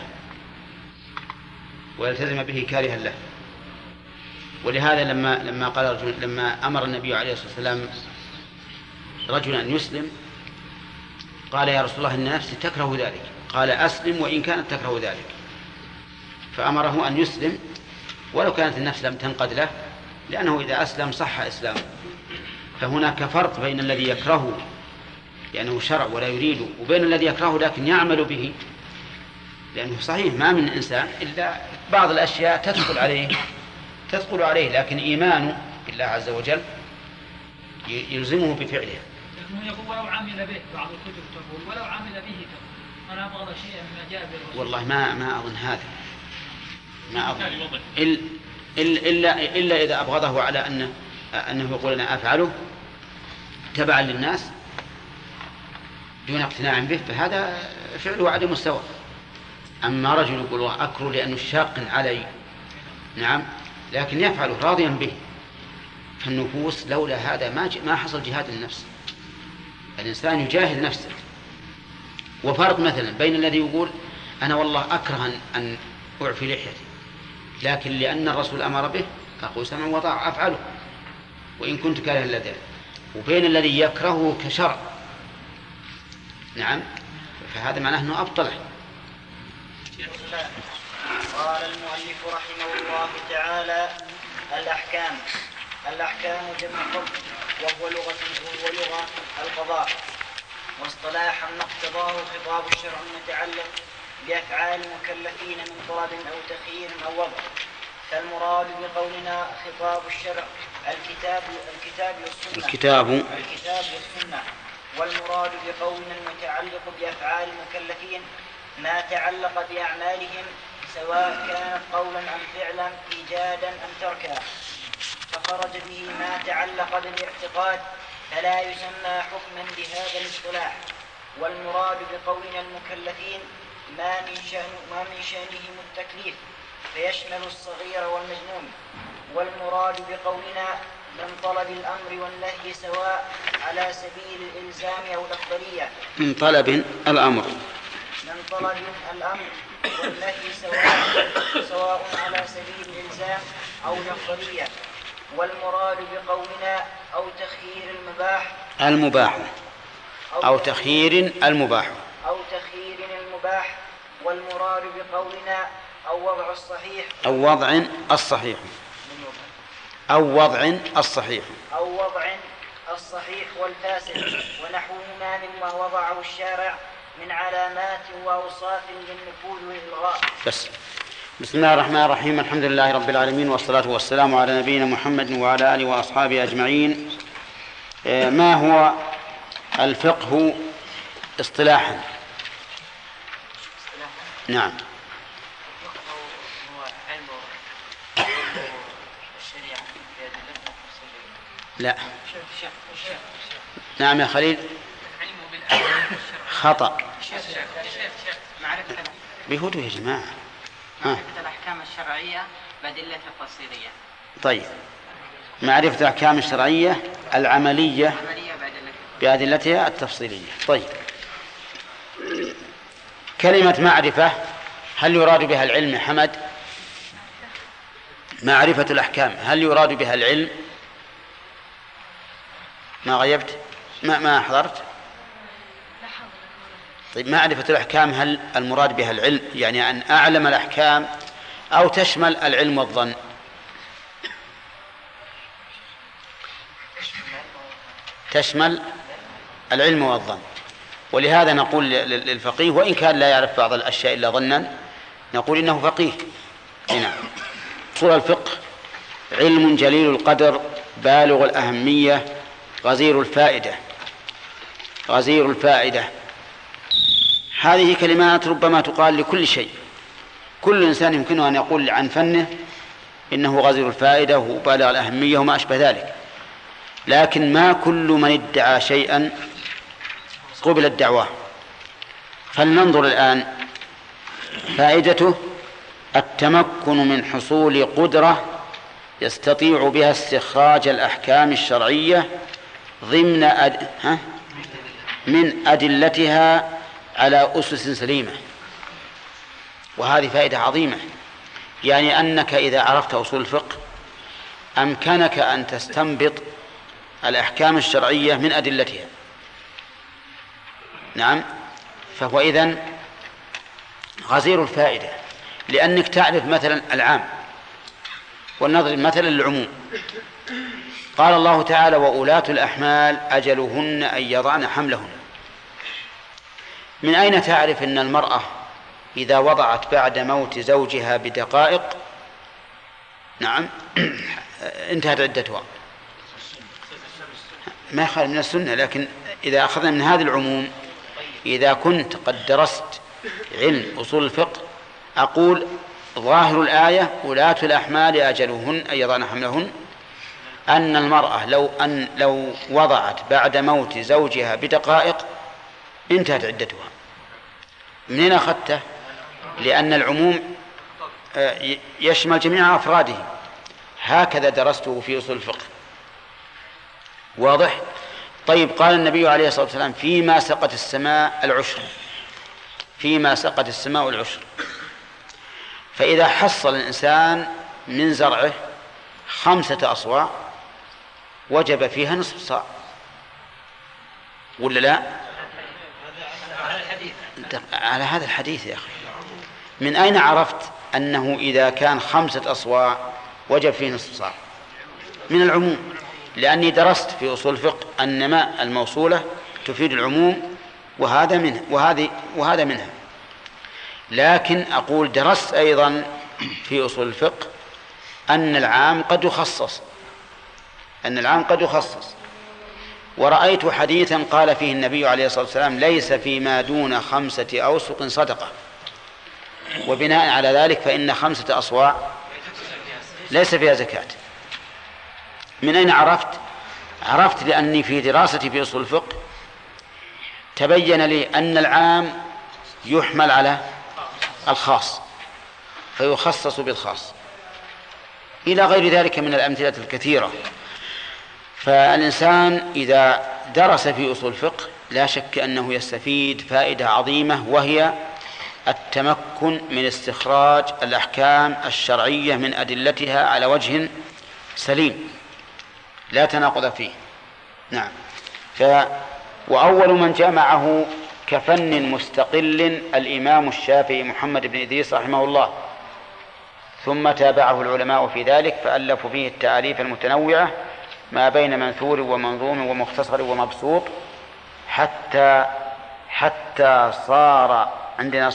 ويلتزم به كارها له. ولهذا لما قال رجل لما أمر النبي عليه الصلاة والسلام رجلا أن يسلم قال يا رسول الله إن نفسي تكره ذلك، قال أسلم وإن كانت تكره ذلك، فأمره أن يسلم ولو كانت النفس لم تنقد له لأنه إذا أسلم صح إسلامه. فهناك فرق بين الذي يكرهه لأنه شرع ولا يريده وبين الذي يكرهه لكن يعمل به، لأنه صحيح ما من إنسان إلا بعض الأشياء تثقل عليه لكن إيمانه بالله عز وجل يلزمه بفعله. يقول ولو عمل به، بعض الكتب تقول ولو عمل به كفر. أنا أبغض شيئا مما جاء بالرسول. والله ما أظن هذا، ما أظن إلا إذا أبغضه على أنه يقول أنا أفعله تبعا للناس دون اقتناع به فهذا فعله عدم مستوى. أما رجل يقول الله أكره لأنه شاق علي، نعم، لكن يفعله راضيا به، فالنفوس لولا هذا ما حصل جهاد النفس. الإنسان يجاهد نفسه. وفرق مثلا بين الذي يقول أنا والله أكره أن أعفي لحيتي لكن لأن الرسول أمر به أقول سمع وطاعة أفعله وإن كنت كاره لذلك، وبين الذي يكرهه كشرع، نعم، فهذا معناه أنه أبطله. قال المؤلف رحمه الله تعالى: الأحكام جمع حكم وهو لغة القضاء، واصطلاحا ما اقتضاه خطاب الشرع المتعلق بأفعال المكلفين من طلب أو تخيير أو وضع. فالمراد بقولنا خطاب الشرع الكتاب والسنة، والمراد بقولنا المتعلق بأفعال المكلفين ما تعلق بأعمالهم سواء كانت قولا أم فعلا إيجادا أم تركا، فخرج به ما تعلق بالاعتقاد فلا يسمى حكما بهذا الاصطلاح. والمراد بقولنا المكلفين ما من شأنهم التكليف فيشمل الصغير والمجنون. والمراد بقولنا من طلب الأمر والنهي سواء على سبيل الإلزام أو الأفضلية. من طلب الأمر والنهي سواء على سبيل الإلزام أو الأفضلية. والمراد بقولنا أو تخيير المباح أو تخيير المباح. والمراد بقولنا أو وضع الصحيح والفاسد ونحوهما مما وضعه الشارع من علامات وأوصاف للنفوذ والإلغاء. بسم الله الرحمن الرحيم. الحمد لله رب العالمين والصلاة والسلام على نبينا محمد وعلى آله وأصحابه أجمعين. ما هو الفقه اصطلاحا؟ نعم. الفقه هو علم الشريعة بأدلتها التفصيلية. لا. نعم يا خليل. خطأ. بهدوء يا جماعة. معرفة الأحكام الشرعية بأدلتها التفصيلية. طيب، معرفة الأحكام الشرعية العملية بأدلتها التفصيلية. طيب، كلمة معرفة هل يراد بها العلم يا حمد؟ معرفة الأحكام هل يراد بها العلم ما غيبت؟ ما حضرت؟ طيب معرفة الأحكام هل المراد بها العلم، يعني أن أعلم الأحكام، أو تشمل العلم والظن؟ تشمل العلم والظن. ولهذا نقول للفقيه وإن كان لا يعرف بعض الأشياء إلا ظنا نقول إنه فقيه. هنا أصول الفقه علم جليل القدر بالغ الأهمية غزير الفائدة. غزير الفائدة هذه كلمات ربما تقال لكل شيء. كل إنسان يمكنه أن يقول عن فنه إنه غزير الفائدة وبالغ الأهمية وما أشبه ذلك، لكن ما كل من ادعى شيئا قبل الدعوة. فلننظر الآن. فائدته التمكن من حصول قدرة يستطيع بها استخراج الأحكام الشرعية ضمن من أدلتها على أسس سليمة. وهذه فائدة عظيمة، يعني أنك إذا عرفت أصول الفقه أمكنك أن تستنبط الأحكام الشرعية من أدلتها. نعم، فهو إذن غزير الفائدة، لأنك تعرف مثلا العام والنظر مثلا للعموم. قال الله تعالى وأولاة الأحمال أجلهن أن يضعن حملهن. من أين تعرف أن المرأة إذا وضعت بعد موت زوجها بدقائق نعم انتهت عدتها؟ ما يخالف من السنة، لكن إذا أخذنا من هذا العموم إذا كنت قد درست علم أصول الفقه أقول ظاهر الآية ولاة الأحمال أجلهن أن يضعن حملهن، أن المرأة لو وضعت بعد موت زوجها بدقائق انتهت عدتها. منين أخذته؟ لأن العموم يشمل جميع أفراده. هكذا درسته في أصول الفقه. واضح؟ طيب، قال النبي عليه الصلاة والسلام فيما سقت السماء العشر. فيما سقت السماء العشر. فإذا حصل الإنسان من زرعه 5 أصواع وجب فيها نصف صاع، ولا لا؟ على هذا الحديث يا أخي. من أين عرفت أنه إذا كان 5 أصواع وجب فيه نصف صاع؟ من العموم، لأني درست في أصول الفقه أن ما الموصولة تفيد العموم وهذا منها. لكن أقول درست أيضا في أصول الفقه أن العام قد يخصص. ورأيت حديثا قال فيه النبي عليه الصلاة والسلام ليس فيما دون 5 أوسق صدقة، وبناء على ذلك فإن 5 أصواع ليس فيها زكاة. من أين عرفت لأني في دراستي في أصول الفقه تبين لي أن العام يحمل على الخاص فيخصص بالخاص، إلى غير ذلك من الأمثلة الكثيرة. فالإنسان إذا درس في أصول الفقه لا شك أنه يستفيد فائدة عظيمة، وهي التمكن من استخراج الأحكام الشرعية من أدلتها على وجه سليم لا تناقض فيه. نعم. وأول من جمعه كفن مستقل الإمام الشافعي محمد بن إدريس رحمه الله، ثم تابعه العلماء في ذلك فألفوا فيه التأليف المتنوعة ما بين منثور ومنظوم ومختصر ومبسوط حتى صار عندنا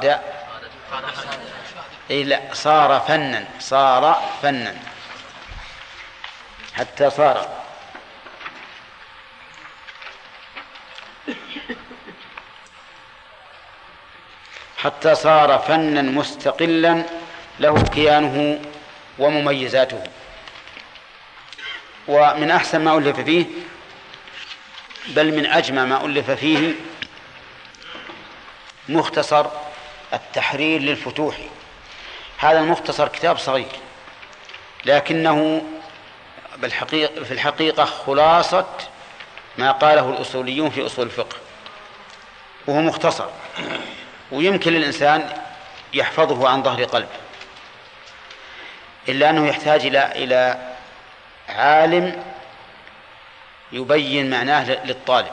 صار فنا حتى صار فنا مستقلا له كيانه ومميزاته. ومن أحسن ما ألف فيه، بل من أجمع ما ألف فيه، مختصر التحرير للفتوح. هذا المختصر كتاب صغير لكنه في الحقيقة خلاصة ما قاله الأصوليون في أصول الفقه، وهو مختصر ويمكن للإنسان يحفظه عن ظهر قلب، إلا أنه يحتاج إلى عالم يبين معناه للطالب،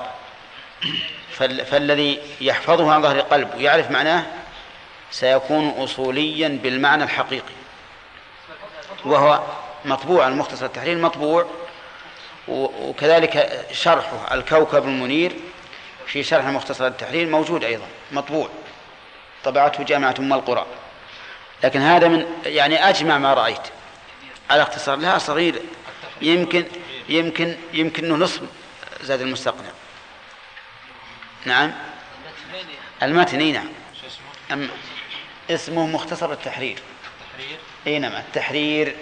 فالذي يحفظه عن ظهر قلب ويعرف معناه سيكون أصوليا بالمعنى الحقيقي. وهو مطبوع، المختصر التحرير مطبوع، وكذلك شرحه الكوكب المنير في شرح مختصر التحرير موجود أيضا مطبوع، طبعته جامعة أم القرى. لكن هذا من يعني أجمع ما رأيت على اختصار لها، صغير، يمكن نصف زاد المستقنع. نعم المتن، نعم اسمه مختصر التحرير. اي نعم التحرير،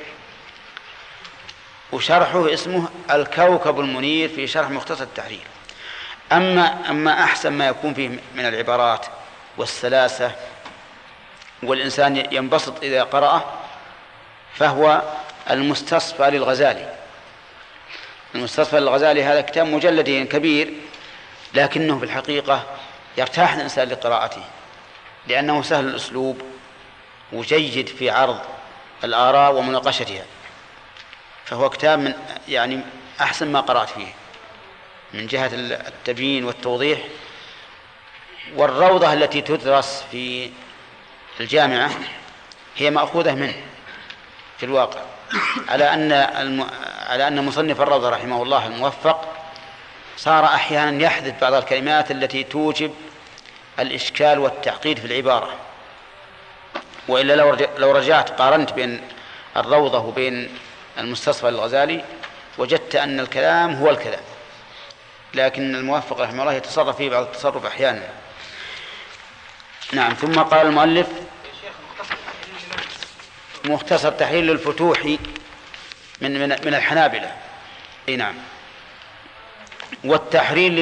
وشرحه اسمه الكوكب المنير في شرح مختصر التحرير. أما أحسن ما يكون فيه من العبارات والسلاسة والإنسان ينبسط إذا قرأه فهو المستصفى للغزالي. المستصفى للغزالي هذا كتاب مجلدين كبير، لكنه في الحقيقة يرتاح الإنسان لقراءته لأنه سهل الأسلوب وجيد في عرض الآراء ومناقشتها، فهو كتاب من يعني أحسن ما قرأت فيه من جهة التبيين والتوضيح. والروضة التي تدرس في الجامعة هي مأخوذة منه في الواقع، على أن مصنف الروضة رحمه الله الموفق صار أحيانا يحذف بعض الكلمات التي توجب الإشكال والتعقيد في العبارة. وإلا لو رجعت قارنت بين الروضة وبين المستصفى للغزالي وجدت أن الكلام هو الكلام، لكن الموفق رحمه الله يتصرف فيه بعض التصرف أحيانا. نعم. ثم قال المؤلف مختصر تحرير للفتوح من الحنابلة. اي نعم. والتحرير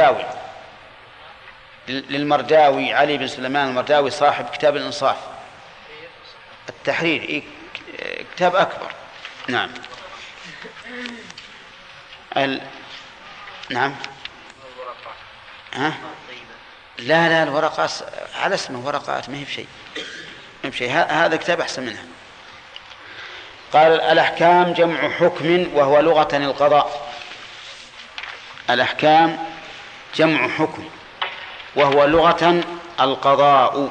للمرداوي علي بن سليمان المرداوي صاحب كتاب الإنصاف. التحرير كتاب أكبر. نعم. نعم. ها؟ لا الورقات على اسمه ورقات، ما هي بشيء، هذا كتاب أحسن منها. قال الأحكام جمع حكم وهو لغة القضاء. الأحكام جمع حكم وهو لغة القضاء،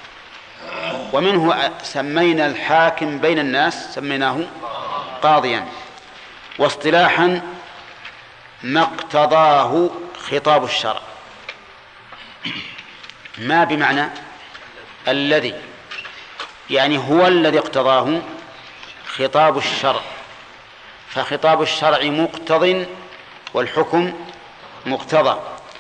ومنه سمينا الحاكم بين الناس سميناه قاضيا. واصطلاحا ما اقتضاه خطاب الشرع. ما بمعنى الذي، يعني هو الذي اقتضاه خطاب الشرع، فخطاب الشرع مقتض والحكم مقتضى.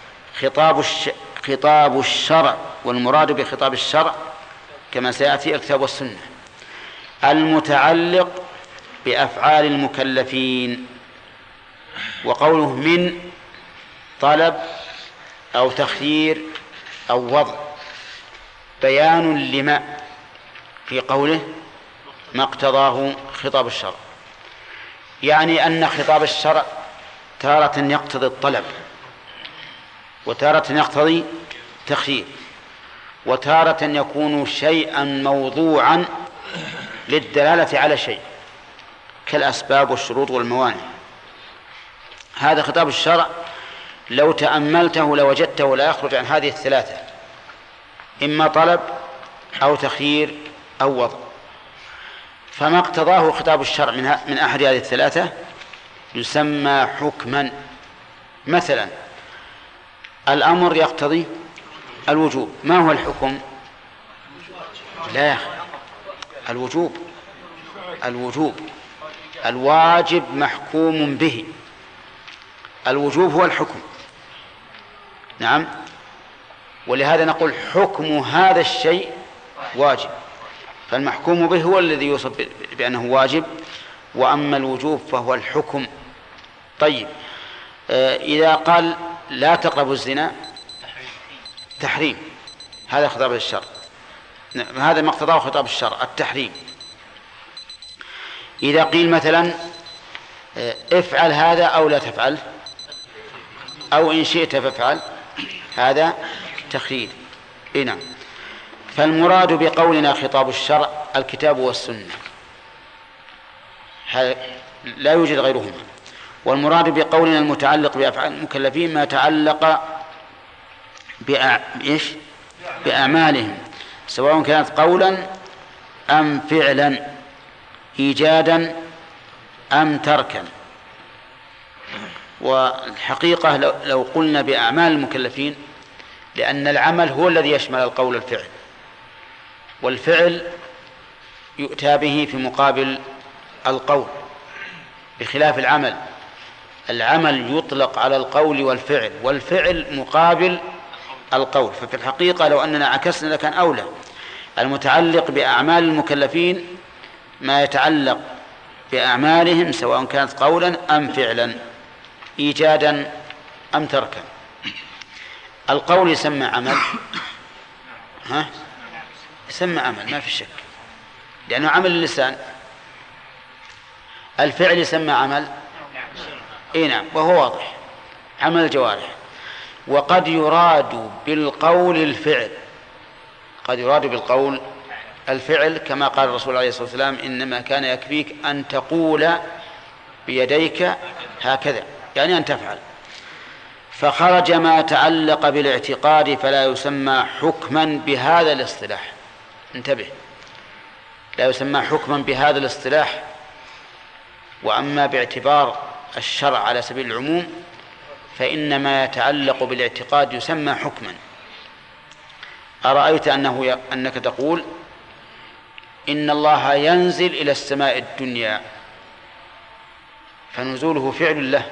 خطاب الشرع، والمراد بخطاب الشرع كما سيأتي الكتاب والسنة، المتعلق بأفعال المكلفين. وقوله من طلب أو تخيير أو وضع بيان لما في قوله ما اقتضاه خطاب الشرع، يعني أن خطاب الشرع تارة يقتضي الطلب، وتارة يقتضي تخيير، وتارة يكون شيئا موضوعا للدلالة على شيء كالأسباب والشروط والموانع. هذا خطاب الشرع لو تأملته لوجدته لا يخرج عن هذه الثلاثة، إما طلب أو تخيير أو وضع. فما اقتضاه خطاب الشرع من أحد هذه الثلاثة يسمى حكما. مثلا الأمر يقتضي الوجوب، ما هو الحكم؟ لا يا أخي، الوجوب الواجب محكوم به، الوجوب هو الحكم. نعم. ولهذا نقول حكم هذا الشيء واجب، فالمحكوم به هو الذي يوصف بأنه واجب، وأما الوجوب فهو الحكم. طيب إذا قال لا تقربوا الزنا تحريم، هذا خطاب الشرع، هذا ما اقتضاه خطاب الشرع التحريم. إذا قيل مثلا افعل هذا أو لا تفعل أو إن شئت فافعل، هذا تخيير. نعم. فالمراد بقولنا خطاب الشرع الكتاب والسنة، لا يوجد غيرهما. والمراد بقولنا المتعلق بأفعال المكلفين ما تعلق بأعمالهم سواء كانت قولا أم فعلا، إيجادا أم تركا. والحقيقة لو قلنا بأعمال المكلفين، لأن العمل هو الذي يشمل القول والفعل، والفعل يؤتى به في مقابل القول، بخلاف العمل. العمل يطلق على القول والفعل، والفعل مقابل القول. ففي الحقيقة لو أننا عكسنا لكان أولى. المتعلق بأعمال المكلفين ما يتعلق بأعمالهم سواء كانت قولا أم فعلا، إيجادا أم تركا. القول يسمى عمل، يسمى عمل ما في شك، لأنه عمل اللسان. الفعل يسمى عمل، نعم، وهو واضح، عمل الجوارح. وقد يراد بالقول الفعل، قد يراد بالقول الفعل، كما قال الرسول عليه الصلاة والسلام: إنما كان يكفيك أن تقول بيديك هكذا، يعني أن تفعل. فخرج ما تعلق بالاعتقاد فلا يسمى حكما بهذا الاصطلاح. انتبه، لا يسمى حكما بهذا الاصطلاح. وأما باعتبار الشرع على سبيل العموم فإن ما يتعلق بالاعتقاد يسمى حكما. أرأيت أنك تقول إن الله ينزل إلى السماء الدنيا، فنزوله فعل له،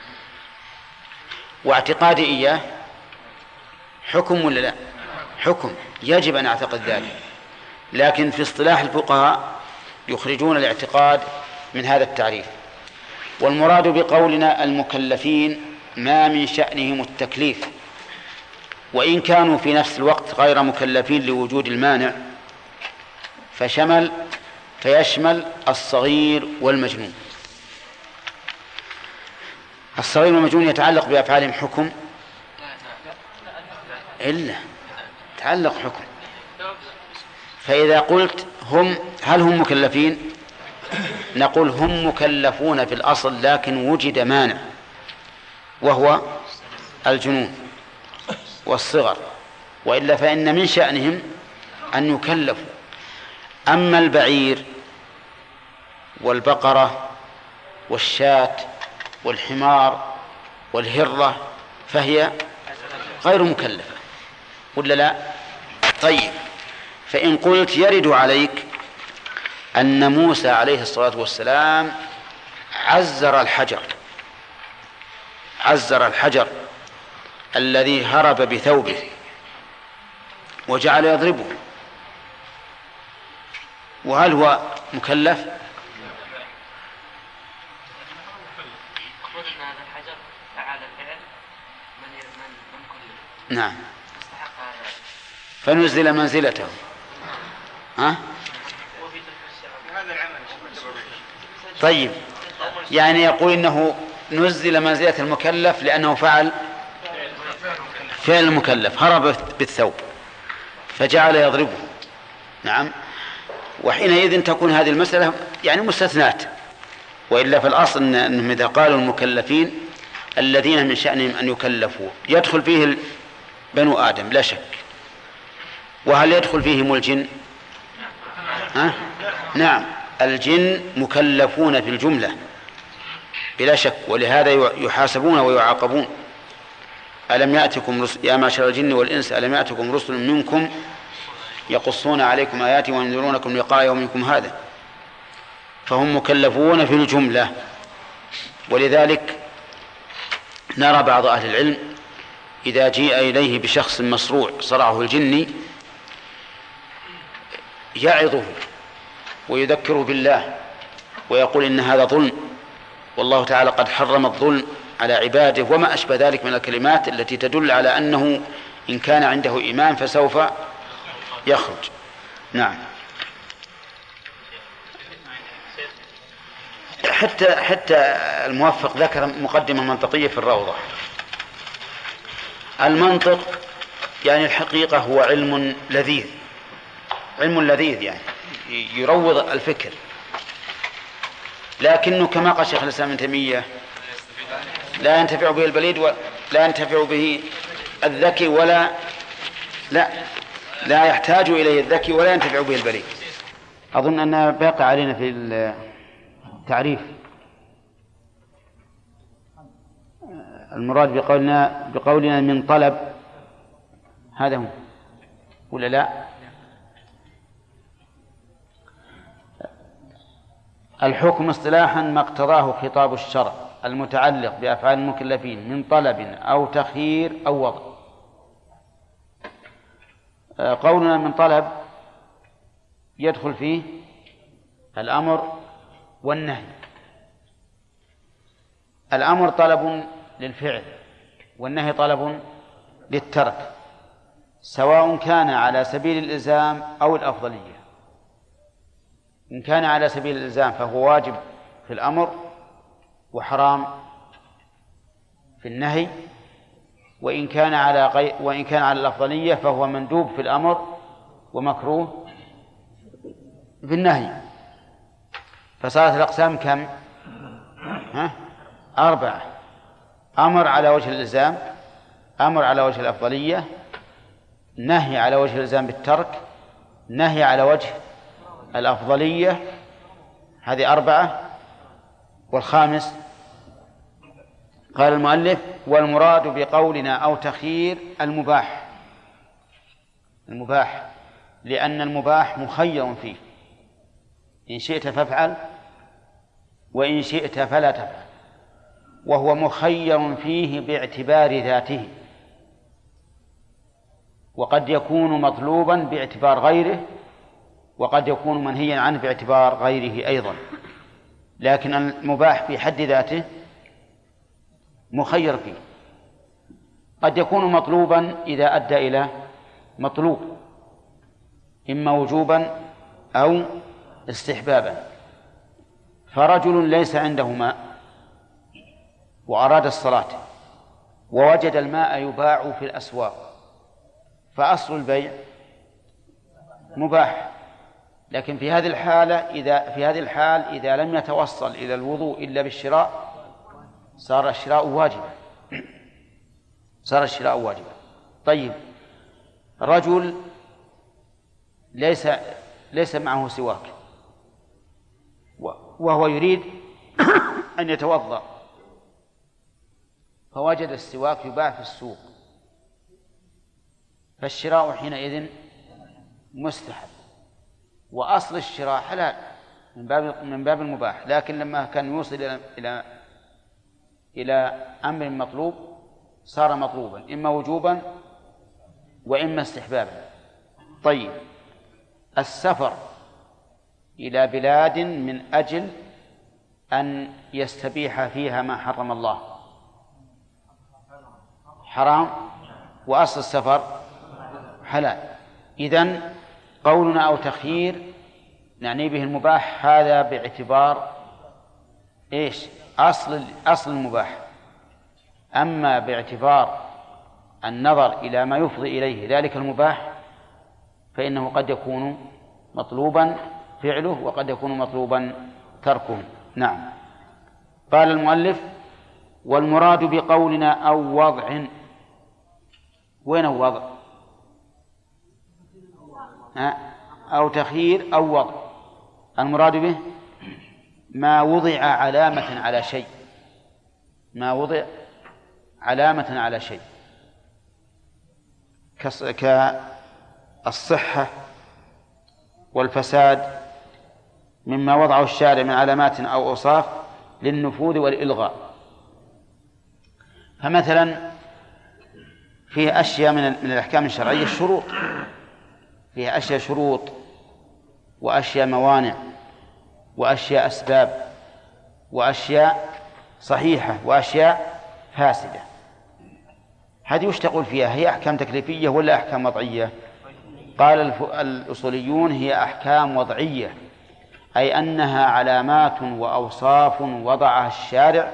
واعتقادي إياه حكم ولا لا؟ حكم، يجب أن أعتقد ذلك. لكن في اصطلاح الفقهاء يخرجون الاعتقاد من هذا التعريف. والمراد بقولنا المكلفين ما من شأنهم التكليف، وإن كانوا في نفس الوقت غير مكلفين لوجود المانع، فيشمل الصغير والمجنون. الصغير والمجنون يتعلق بأفعالهم حكم، إلا تعلق حكم. فإذا قلت هل هم مكلفين؟ نقول هم مكلفون في الأصل، لكن وجد مانع وهو الجنون والصغر، وإلا فإن من شأنهم أن يكلفوا. أما البعير والبقرة والشاة والحمار والهرة فهي غير مكلفة، ولا لا؟ طيب، فإن قلت يرد عليك أن موسى عليه الصلاة والسلام عزر الحجر الذي هرب بثوبه وجعل يضربه، وهل هو مكلف؟ نعم، فنزل منزلته. طيب، يعني يقول إنه نزل منزلة المكلف لأنه فعل المكلف، هرب بالثوب فجعل يضربه. نعم، وحينئذ تكون هذه المسألة يعني مستثنات، وإلا في الأصل أنهم إذا قالوا المكلفين الذين من شأنهم أن يكلفوا يدخل فيه بنو آدم لا شك. وهل يدخل فيهم الجن؟ نعم، الجن مكلفون في الجملة بلا شك، ولهذا يحاسبون ويعاقبون. ألم يأتكم يا معشر الجن والإنس ألم يأتكم رسل منكم يقصون عليكم آياتي وينذرونكم لقاء يومكم هذا، فهم مكلفون في الجملة. ولذلك نرى بعض أهل العلم إذا جيء إليه بشخص مصروع صرعه الجني يعظه ويذكره بالله ويقول إن هذا ظلم، والله تعالى قد حرم الظلم على عباده، وما أشبه ذلك من الكلمات التي تدل على أنه إن كان عنده إيمان فسوف يخرج. نعم، حتى الموفق ذكر مقدمة منطقية في الروضة. المنطق يعني الحقيقة هو علم لذيذ يعني يروض الفكر، لكنه كما قال شيخ الإسلام ابن تيمية لا ينتفع به البليد لا ينتفع به الذكي لا يحتاج إليه الذكي ولا ينتفع به البليد. أظن أن باقي علينا في التعريف. المراد بقولنا من طلب، هذا هو ولا لا؟ الحكم اصطلاحا ما اقتضاه خطاب الشرع المتعلق بأفعال المكلفين من طلب أو تخيير أو وضع. قولنا من طلب يدخل فيه الأمر والنهي. الأمر طلب للفعل والنهي طلب للترك، سواء كان على سبيل الإلزام أو الأفضلية. إن كان على سبيل الإلزام فهو واجب في الأمر وحرام في النهي، وإن كان على الأفضلية فهو مندوب في الأمر ومكروه في النهي. فصارت الأقسام كم؟ 4: أمر على وجه الإلزام، أمر على وجه الأفضلية، نهي على وجه الإلزام بالترك، نهي على وجه الأفضلية. هذه 4. والخامس قال المؤلف: والمراد بقولنا أو تخيير المباح، لأن المباح مخير فيه، إن شئت فافعل وإن شئت فلا تفعل، وهو مخير فيه باعتبار ذاته، وقد يكون مطلوبا باعتبار غيره، وقد يكون منهيا عنه باعتبار غيره أيضا. لكن المباح في حد ذاته مخير فيه، قد يكون مطلوبا إذا أدى إلى مطلوب، إما وجوبا أو استحبابا. فرجل ليس عنده ماء وأراد الصلاة ووجد الماء يباع في الأسواق، فأصل البيع مباح. لكن في هذه الحال إذا لم يتوصل إلى الوضوء إلا بالشراء صار الشراء واجبا. طيب، رجل ليس معه سواك وهو يريد أن يتوضأ، فوجد السواك يباع في السوق، فالشراء حينئذ مستحب، وأصل الشراء حلال من باب المباح. لكن لما كان يوصل إلى أمر مطلوب صار مطلوبا، إما وجوبا وإما استحبابا. طيب، السفر إلى بلاد من أجل أن يستبيح فيها ما حرم الله حرام، وأصل السفر حلال. إذن قولنا أو تخيير نعني به المباح، هذا باعتبار إيش؟ أصل المباح. أما باعتبار النظر إلى ما يفضي إليه ذلك المباح فإنه قد يكون مطلوبا فعله وقد يكون مطلوبا تركه. نعم. قال المؤلف: والمراد بقولنا أو وضع. وين الوضع؟ أو تخيير أو وضع. المراد به ما وضع علامة على شيء، ما وضع علامة على شيء، كالصحة والفساد، مما وضعه الشارع من علامات أو أوصاف للنفوذ والإلغاء. فمثلا فيه أشياء من الأحكام الشرعية الشروط، فيها أشياء شروط وأشياء موانع وأشياء أسباب وأشياء صحيحة وأشياء فاسدة. هذه وش تقول فيها؟ هي أحكام تكليفية ولا أحكام وضعية؟ قال الأصوليون: هي أحكام وضعية، أي أنها علامات وأوصاف وضعها الشارع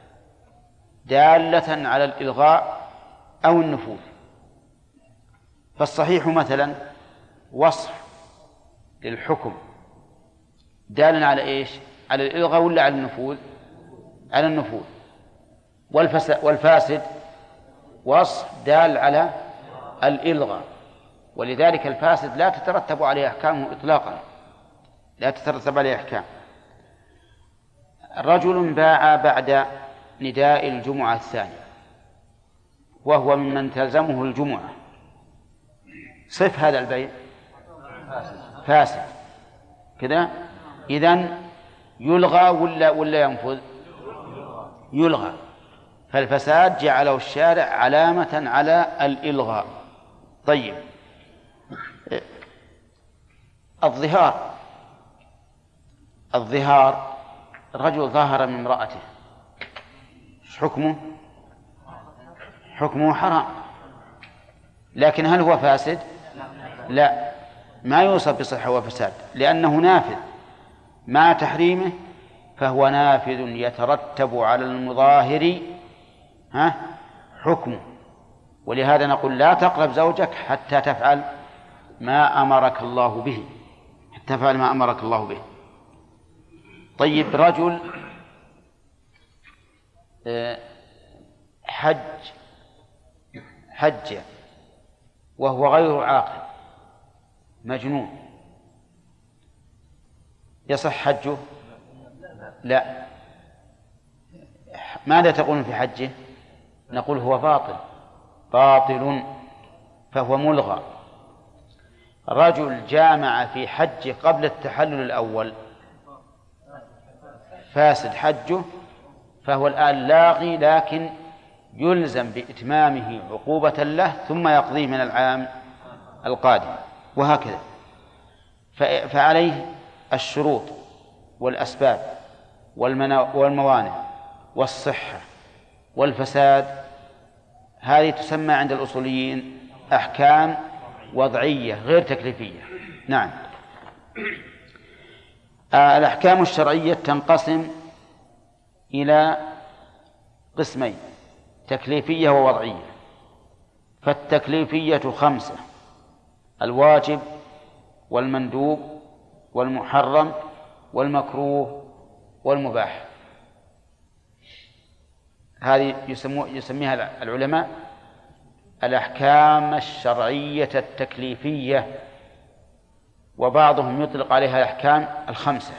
دالة على الإلغاء أو النفوذ. فالصحيح مثلا وصف للحكم دال على إيش؟ على الإلغاء ولا على النفوذ؟ على النفوذ. والفاسد وصف دال على الإلغاء، ولذلك الفاسد لا تترتب عليه أحكامه إطلاقا، لا تترتب عليه أحكام. رجل باع بعد نداء الجمعة الثانية وهو ممن تلزمه الجمعة، صف هذا البيع فاسد كذا، إذن يلغى ولا ينفذ؟ يلغى. فالفساد جعله الشارع علامة على الإلغاء. طيب، الظهار رجل ظاهر من امرأته، حكمه حرام، لكن هل هو فاسد؟ لا، ما يوصف بصحة وفساد، لأنه نافذ مع تحريمه، فهو نافذ يترتب على المظاهر حكمه. ولهذا نقول لا تقرب زوجك حتى تفعل ما أمرك الله به، حتى تفعل ما أمرك الله به. طيب، رجل حج وهو غير عاقل مجنون، يصح حجه؟ لا. ماذا تقولون في حجه؟ نقول هو باطل فهو ملغى. رجل جامع في حجه قبل التحلل الأول، فاسد حجه، فهو الآن لاغي، لكن يلزم بإتمامه عقوبة له ثم يقضيه من العام القادم، وهكذا. فعليه الشروط والأسباب والموانع والصحة والفساد، هذه تسمى عند الأصوليين أحكام وضعية غير تكليفية. نعم. الأحكام الشرعية تنقسم إلى قسمين: تكليفية ووضعية. فالتكليفية 5: الواجب والمندوب والمحرم والمكروه والمباح. هذه يسميها العلماء الأحكام الشرعية التكليفية، وبعضهم يطلق عليها الأحكام 5.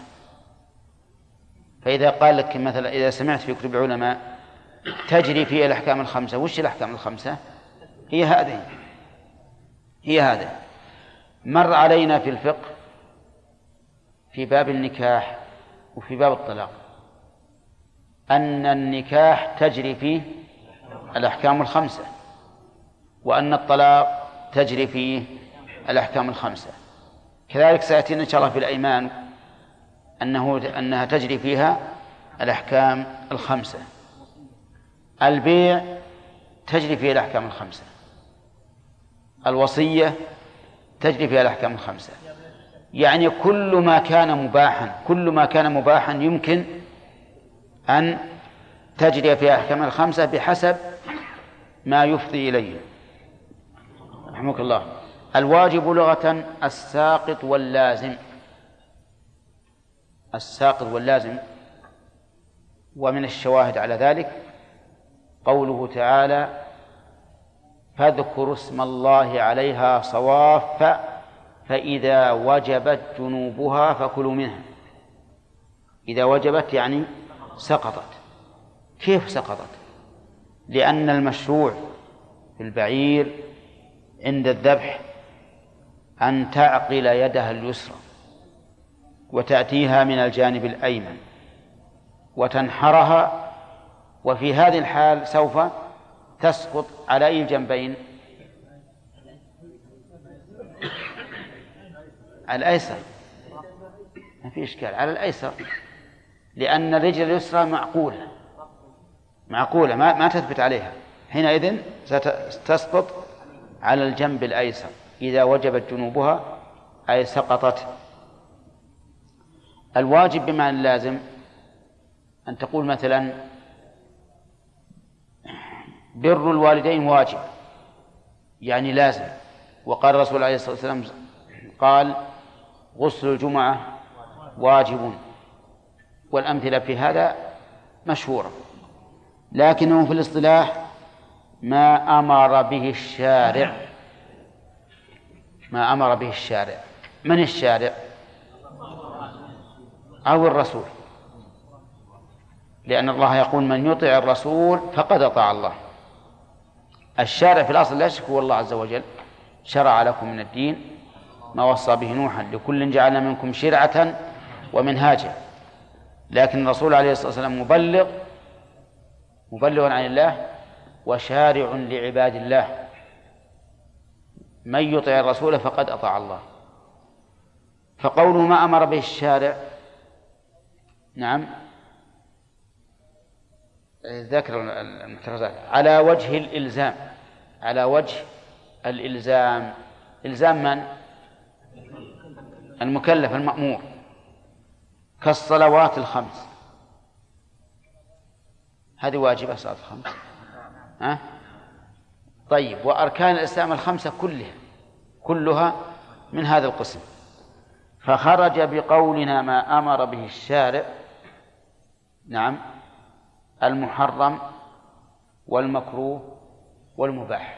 فإذا قال لك مثلا، إذا سمعت في كتب علماء تجري فيها الأحكام 5، وش الأحكام 5؟ هي هذه. مر علينا في الفقه في باب النكاح وفي باب الطلاق أن النكاح تجري فيه الأحكام 5، وأن الطلاق تجري فيه الأحكام 5. كذلك سيأتينا إن شاء الله في الأيمان أنها تجري فيها الأحكام 5. البيع تجري فيه الأحكام 5. الوصية تجري فيها الأحكام 5. يعني كل ما كان مباحا يمكن أن تجري فيها الأحكام 5 بحسب ما يفضي إليه. رحمك الله. الواجب لغة الساقط واللازم، ومن الشواهد على ذلك قوله تعالى: فاذكروا اسم الله عليها صواف فإذا وجبت جنوبها فكلوا منها. إذا وجبت يعني سقطت. كيف سقطت؟ لأن المشروع في البعير عند الذبح أن تعقل يدها اليسرى وتأتيها من الجانب الأيمن وتنحرها، وفي هذه الحال سوف تسقط على أي الجنبين؟ على الأيسر. ما في إشكال، على الأيسر، لأن الرجل اليسرى معقولة ما تثبت عليها، حينئذ ستسقط على الجنب الأيسر إذا وجبت جنوبها أي سقطت. الواجب بمعنى اللازم أن تقول مثلا: بر الوالدين واجب، يعني لازم. وقال الرسول عليه الصلاة والسلام قال: غسل الجمعة واجب. والأمثلة في هذا مشهورة. لكنه في الاصطلاح ما أمر به الشارع. ما أمر به الشارع. من الشارع؟ أو الرسول، لأن الله يقول من يطع الرسول فقد أطاع الله. الشارع في الأصل لا شك هو الله عز وجل. شرع لكم من الدين ما وصى به نوحا لكل جعلنا منكم شرعة ومنهاجا، لكن الرسول عليه الصلاة والسلام مبلغ عن الله وشارع لعباد الله. من يطع الرسول فقد أطاع الله. فقوله ما أمر به الشارع، نعم، ذكر المحترزات على وجه الإلزام. على وجه الإلزام. إلزام من؟ المكلف المأمور، كالصلوات الخمس. هذه واجبة صلاة الخمس. طيب، وأركان الإسلام الخمسة كلها من هذا القسم. فخرج بقولنا ما أمر به الشارع، نعم، المحرم والمكروه والمباح،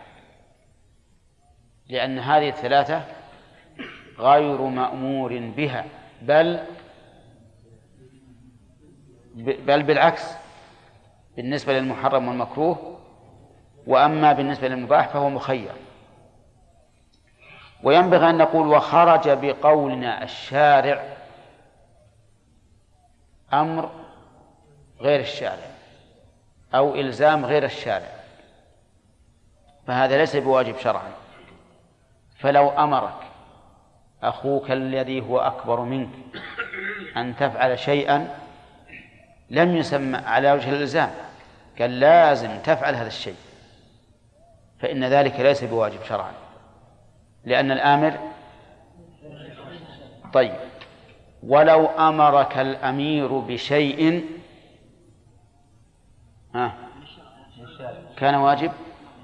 لأن هذه الثلاثة غير مأمور بها، بل بالعكس بالنسبة للمحرم والمكروه، وأما بالنسبة للمباح فهو مخير. وينبغي أن نقول وخرج بقولنا الشارع أمر غير الشارع أو إلزام غير الشارع، فهذا ليس بواجب شرعا. فلو أمرك أخوك الذي هو أكبر منك أن تفعل شيئا لم يسمى على وجه الإلزام، قال لازم تفعل هذا الشيء، فإن ذلك ليس بواجب شرعا، لأن الآمر. طيب، ولو أمرك الأمير بشيء كان واجب؟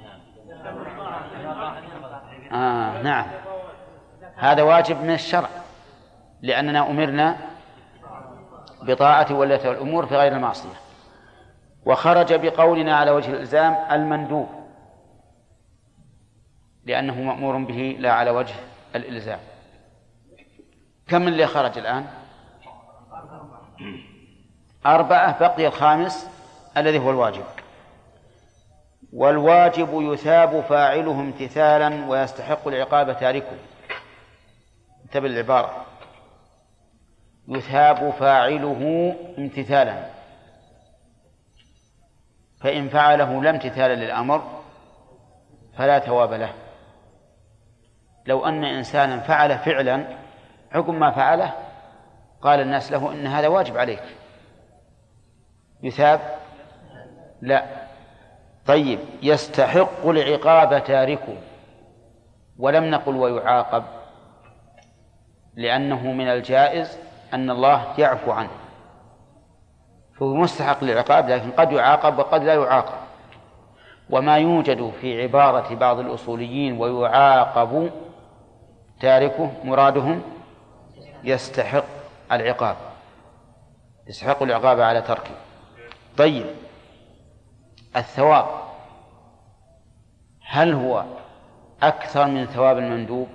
نعم، هذا واجب من الشرع، لأننا أمرنا بطاعة ولاة الأمور في غير المعصية. وخرج بقولنا على وجه الإلزام المندوب، لأنه مأمور به لا على وجه الإلزام. كم اللي خرج الآن؟ 4. بقي الخامس الذي هو الواجب. والواجب يثاب فاعله امتثالا ويستحق العقاب تاركه. انتبه العبارة، يثاب فاعله امتثالا، فإن فعله لا امتثالا للأمر فلا ثواب له. لو أن إنسانا فعل فعلا عقب ما فعله قال الناس له إن هذا واجب عليك، يثاب؟ لا. طيب، يستحق العقاب تاركه، ولم نقل ويعاقب، لأنه من الجائز أن الله يعفو عنه، فهو مستحق للعقاب، لكن قد يعاقب وقد لا يعاقب. وما يوجد في عبارة بعض الأصوليين ويعاقب تاركه مرادهم يستحق العقاب، يستحق العقاب على تركه. طيب، الثواب هل هو أكثر من ثواب المندوب؟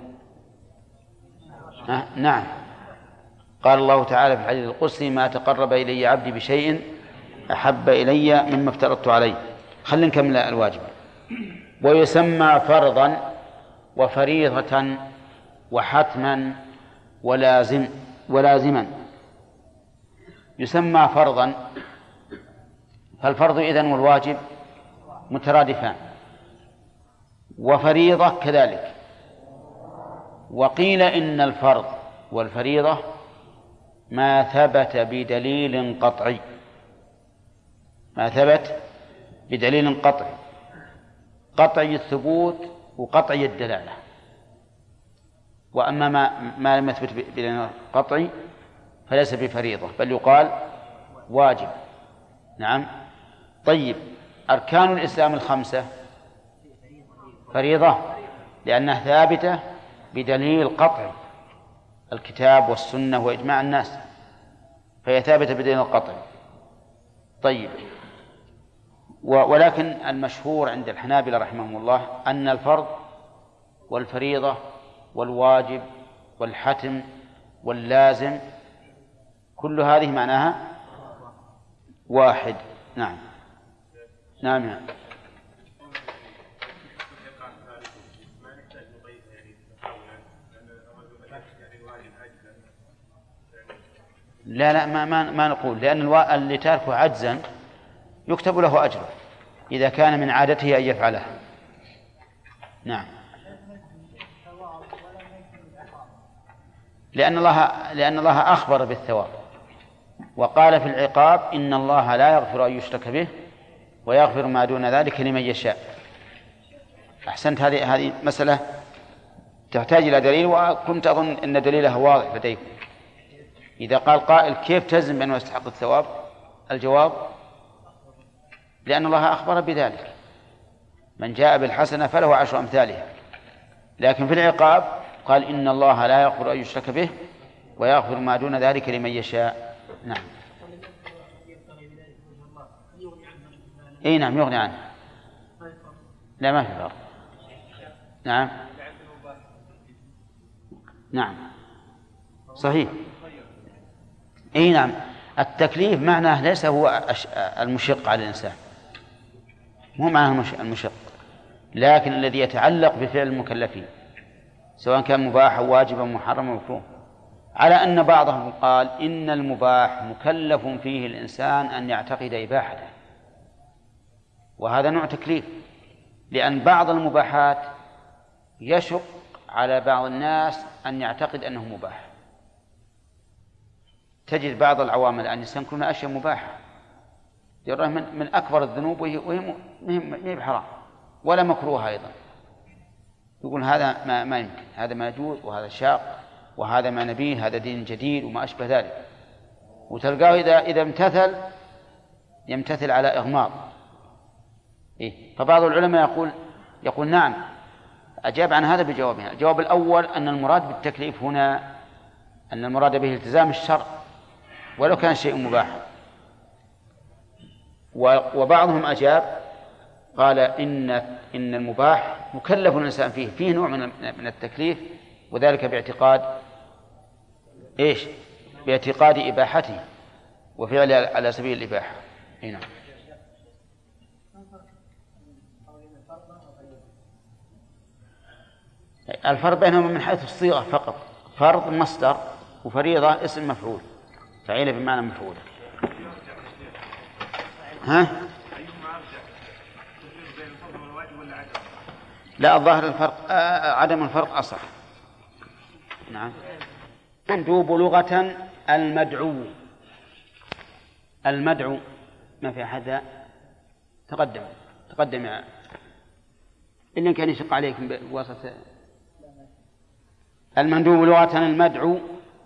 نعم، قال الله تعالى في الحديث القدسي ما تقرب إلي عبدي بشيء أحب إلي مما افترضت عليه. خلينا نكمل الواجب. ويسمى فرضا وفريضة وحتما ولازما. يسمى فرضا، فالفرض إذن والواجب مترادفان، وفريضة كذلك. وقيل إن الفرض والفريضة ما ثبت بدليل قطعي، ما ثبت بدليل قطعي، قطعي الثبوت وقطعي الدلالة. وأما ما لم يثبت بدليل قطعي فليس بفريضة، بل يقال واجب. نعم. طيب، أركان الإسلام الخمسة فريضة لأنها ثابتة بدليل قطعي، الكتاب والسنة وإجماع الناس، فهي ثابتة بدليل قطعي. طيب، ولكن المشهور عند الحنابلة رحمهم الله أن الفرض والفريضة والواجب والحتم واللازم كل هذه معناها واحد. نعم نعم نعم. لا ما نقول، لأن اللي تاركه عجزا يكتب له أجره إذا كان من عادته أن يفعلها. نعم. لأن الله أخبر بالثواب وقال في العقاب إن الله لا يغفر أن يشرك به ويغفر ما دون ذلك لمن يشاء. أحسنت، هذه مسألة تحتاج إلى دليل، وكنت أظن أن دليلها واضح لديكم. إذا قال قائل كيف تجزم بأنه يستحق الثواب؟ الجواب لأن الله أخبر بذلك، من جاء بالحسنة فله 10 أمثالها. لكن في العقاب قال إن الله لا يغفر أن يشرك به ويغفر ما دون ذلك لمن يشاء. نعم. نعم يغني عنه. لا ما في فرق. نعم نعم صحيح. نعم. التكليف معناه ليس هو المشق على الإنسان، مو معناه المشق، لكن الذي يتعلق بفعل المكلفين سواء كان مباح أو واجب أو محرم أو مكروه. على أن بعضهم قال إن المباح مكلف فيه الإنسان أن يعتقد إباحته، وهذا نوع تكليف، لأن بعض المباحات يشق على بعض الناس أن يعتقد أنه مباح. تجد بعض العوامل أن يستنكرون أشياء مباحة يراه من أكبر الذنوب وهي مهي بحرام ولا مكروه أيضا، يقول هذا ما يمكن، هذا ما يجوز، وهذا شاق، وهذا ما نبيه، هذا دين جديد وما أشبه ذلك. وتلقاه إذا امتثل يمتثل على إغماض. فبعض العلماء يقول نعم، أجاب عن هذا بجوابها. الجواب الأول أن المراد بالتكليف هنا أن المراد به التزام الشرع ولو كان شيء مباح. وبعضهم أجاب قال إن المباح مكلف الإنسان فيه نوع من التكليف، وذلك باعتقاد إباحته وفعله على سبيل الإباحة. نعم. الفرق بينهما من حيث الصيغة فقط، فرض مصدر وفريضة اسم مفعول، فعيل بمعنى مفعول. لا، الظاهر الفرق عدم الفرق أصح. نعم. مندوب لغة المدعو ما في أحد تقدم إن كان يشق عليكم بواسطة المندوب لغة المدعو،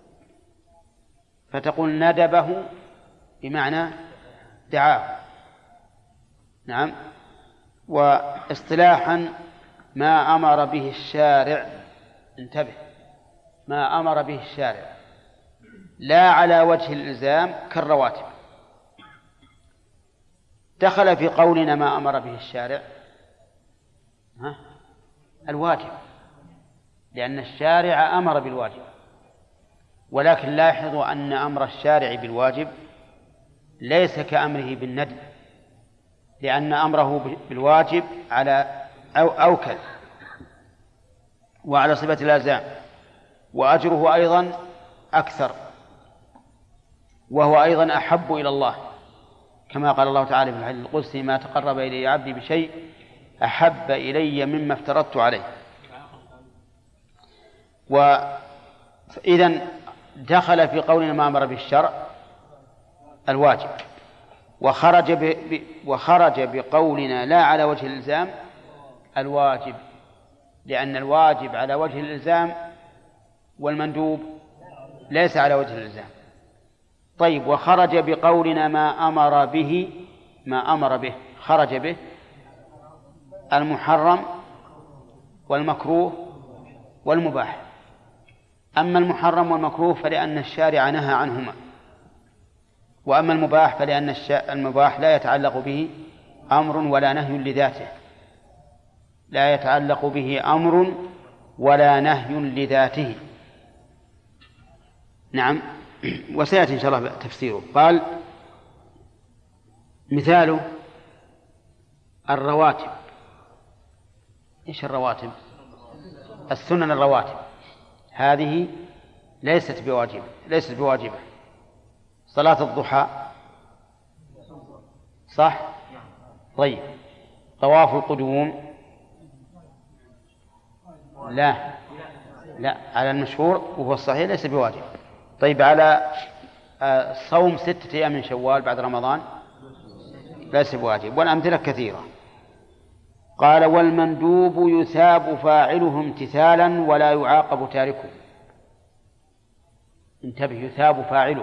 فتقول ندبه بمعنى دعاه. نعم. واصطلاحا ما أمر به الشارع، انتبه، ما أمر به الشارع لا على وجه الإلزام كالرواتب. دخل في قولنا ما أمر به الشارع الواجب، لأن الشارع أمر بالواجب، ولكن لاحظوا أن أمر الشارع بالواجب ليس كأمره بالندب، لأن أمره بالواجب على أوكل وعلى صفة الإلزام، وأجره أيضا أكثر، وهو أيضا أحب إلى الله، كما قال الله تعالى في الحديث القدسي ما تقرب إلي عبدي بشيء أحب إلي مما افترضت عليه. وإذن دخل في قولنا ما أمر بالشرع الواجب، وخرج بقولنا لا على وجه الإلزام الواجب، لأن الواجب على وجه الإلزام والمندوب ليس على وجه الإلزام. طيب، وخرج بقولنا ما أمر به خرج به المحرم والمكروه والمباح. أما المحرم والمكروه فلأن الشارع نهى عنهما، وأما المباح فلأن المباح لا يتعلق به أمر ولا نهي لذاته، لا يتعلق به أمر ولا نهي لذاته. نعم، وسيأتي إن شاء الله تفسيره. قال مثاله الرواتب. إيش الرواتب؟ السنن الرواتب هذه ليست بواجبة. صلاة الضحى صح؟ طيب، طواف القدوم لا على المشهور وهو الصحيح ليس بواجب. طيب، على صوم 6 أيام من شوال بعد رمضان ليس بواجب، والأمثلة كثيرة. قال والمندوب يثاب فاعله امتثالا ولا يعاقب تاركه. انتبه، يثاب فاعله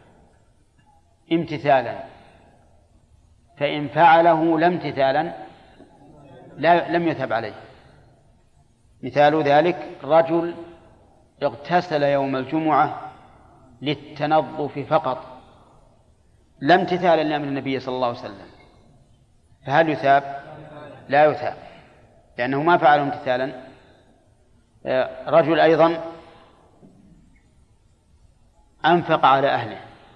امتثالا، فإن فعله لا امتثالا لم يثاب عليه. مثال ذلك رجل اغتسل يوم الجمعة للتنظف فقط، لا امتثالا لأمر النبي صلى الله عليه وسلم، فهل يثاب؟ لا يثاب، لأنه ما فعله امتثالا. رجل أيضا أنفق على أهله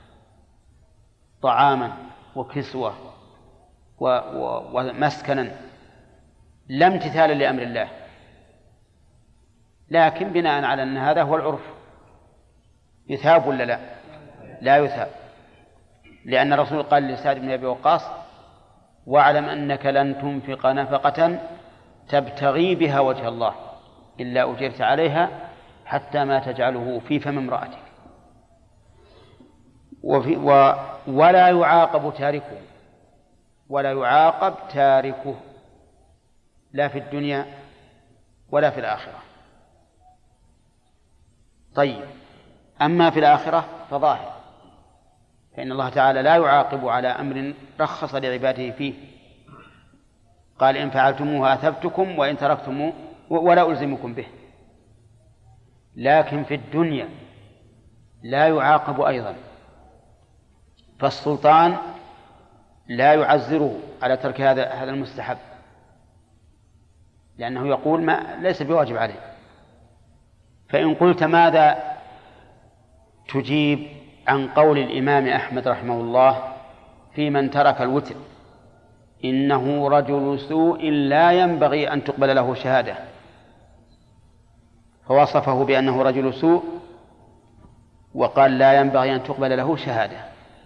طعاما وكسوة ومسكنا، لا امتثالا لأمر الله، لكن بناء على أن هذا هو العرف، يثاب ولا لا؟ لا يثاب، لأن الرسول قال لسعد بن أبي وقاص واعلم أنك لن تنفق نفقة تبتغي بها وجه الله إلا أجرت عليها حتى ما تجعله في فم امرأتك. ولا يعاقب تاركه لا في الدنيا ولا في الآخرة. طيب، أما في الآخرة فظاهر، فإن الله تعالى لا يعاقب على أمر رخص لعباده فيه، قال إن فعلتموه أثبتكم وإن تركتموه ولا ألزمكم به. لكن في الدنيا لا يعاقب أيضا، فالسلطان لا يعزره على ترك هذا المستحب، لأنه يقول ما ليس بواجب عليه. فإن قلت ماذا تجيب عن قول الإمام أحمد رحمه الله في من ترك الوتر إنه رجل سوء لا ينبغي أن تقبل له شهادة، فوصفه بأنه رجل سوء وقال لا ينبغي أن تقبل له شهادة؟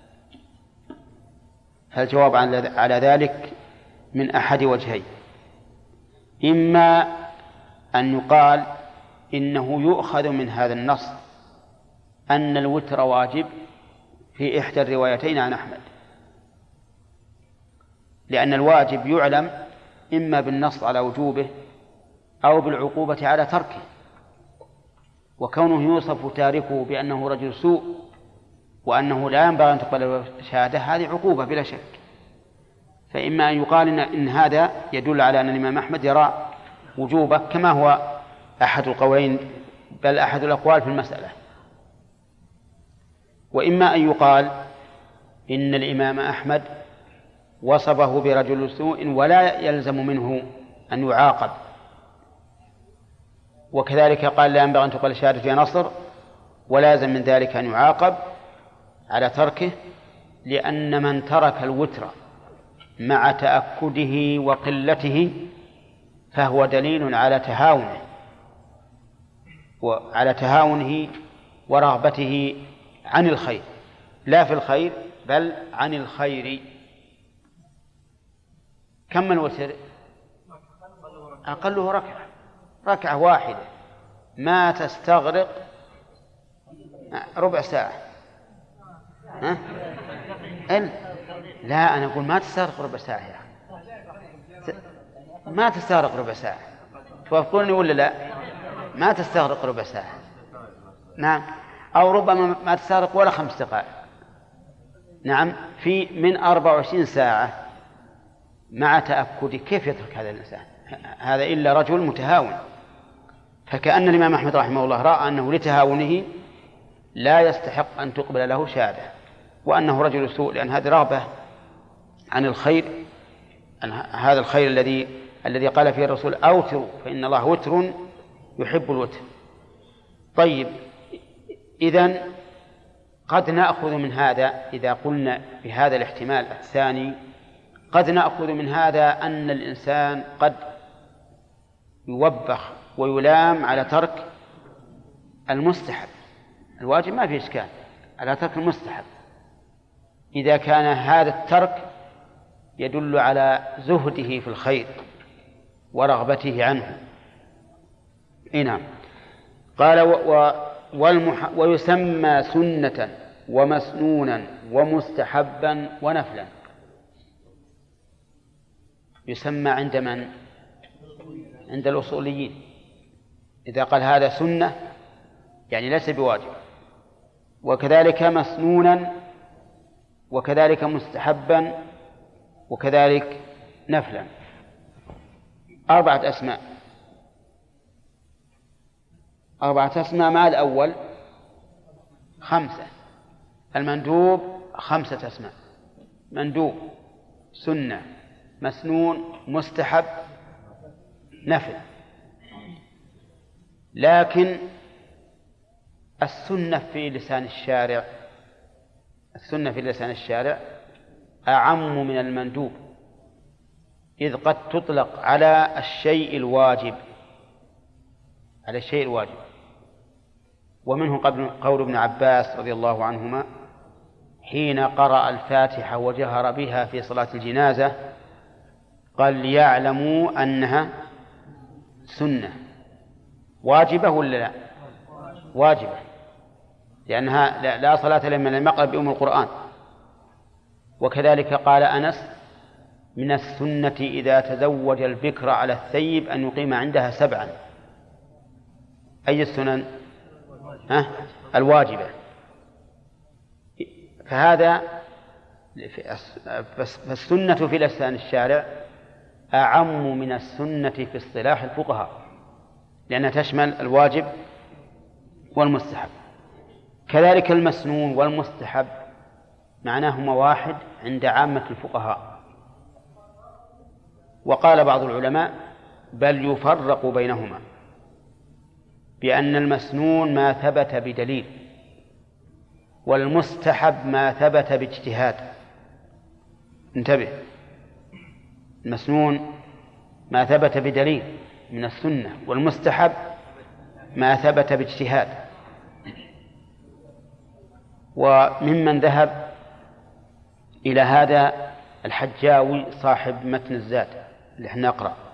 فالجواب على ذلك من أحد وجهين: إما أن يقال إنه يؤخذ من هذا النص أن الوتر واجب في إحدى الروايتين عن أحمد، لأن الواجب يعلم إما بالنص على وجوبه أو بالعقوبة على تركه، وكونه يوصف تاركه بأنه رجل سوء وأنه لا ينبغي أن تقبل شهادة هذه عقوبة بلا شك. فإما أن يقال إن هذا يدل على أن الإمام أحمد يرى وجوبه كما هو أحد القولين بل أحد الأقوال في المسألة، وإما أن يقال إن الإمام أحمد وصفه برجل سوء ولا يلزم منه أن يعاقب، وكذلك قال لا ينبغي أن تقبل شهادة في نصر ولا يلزم من ذلك أن يعاقب على تركه، لأن من ترك الوتر مع تأكده وقلته فهو دليل على تهاونه ورغبته عن الخير، لا في الخير بل عن الخير. كم الوتر؟ أقله ركعة واحدة ما تستغرق ربع ساعة. ها؟ لا، أنا أقول ما تستغرق ربع ساعة يا أخي، ما تستغرق ربع ساعة، توافقوني ولا لا؟ ما تستغرق ربع ساعة، نعم، أو ربما ما تستغرق ولا 5 دقائق، نعم، في من 24 ساعة مع تأكد. كيف يترك هذا الإنسان؟ هذا إلا رجل متهاون. فكأن الإمام أحمد رحمه الله رأى أنه لتهاونه لا يستحق أن تقبل له شهادة، وأنه رجل سوء، لأن هذه رغبة عن الخير أن هذا الخير الذي قال فيه الرسول أوتروا فإن الله وتر يحب الوتر. طيب، إذن قد نأخذ من هذا، إذا قلنا بهذا الاحتمال الثاني، قد نأخذ من هذا أن الإنسان قد يوبخ ويلام على ترك المستحب. الواجب ما فيه إشكال، على ترك المستحب إذا كان هذا الترك يدل على زهده في الخير ورغبته عنه. نعم. قال ويسمى سنة ومسنونا ومستحبا ونفلا. يسمى عند من؟ عند الأصوليين. إذا قال هذا سنة يعني ليس بواجب، وكذلك مسنونا، وكذلك مستحبا، وكذلك نفلا. 4 أسماء. 4 أسماء مع الأول 5. المندوب 5 أسماء: مندوب، سنة، مسنون، مستحب، نفل. لكن السنة في لسان الشارع أعم من المندوب، إذ قد تطلق على الشيء الواجب، ومنه قول ابن عباس رضي الله عنهما حين قرأ الفاتحة وجهر بها في صلاة الجنازة قال ليعلموا أنها سنة. واجبة ولا لا؟ واجبة، لأنها لا صلاة لمن لم يقرأ بأم القرآن. وكذلك قال أنس من السنة إذا تزوج البكر على الثيب أن يقيم عندها 7. أي السنن؟ الواجبة. فهذا فالسنة في لسان الشارع أعم من السنة في اصطلاح الفقهاء، لأنها تشمل الواجب والمستحب. كذلك المسنون والمستحب معناهما واحد عند عامة الفقهاء. وقال بعض العلماء بل يفرق بينهما، بأن المسنون ما ثبت بدليل، والمستحب ما ثبت باجتهاد. انتبه، المسنون ما ثبت بدليل من السنة، والمستحب ما ثبت باجتهاد. وممن ذهب إلى هذا الحجاوي صاحب متن الزاد اللي احنا نقرأ،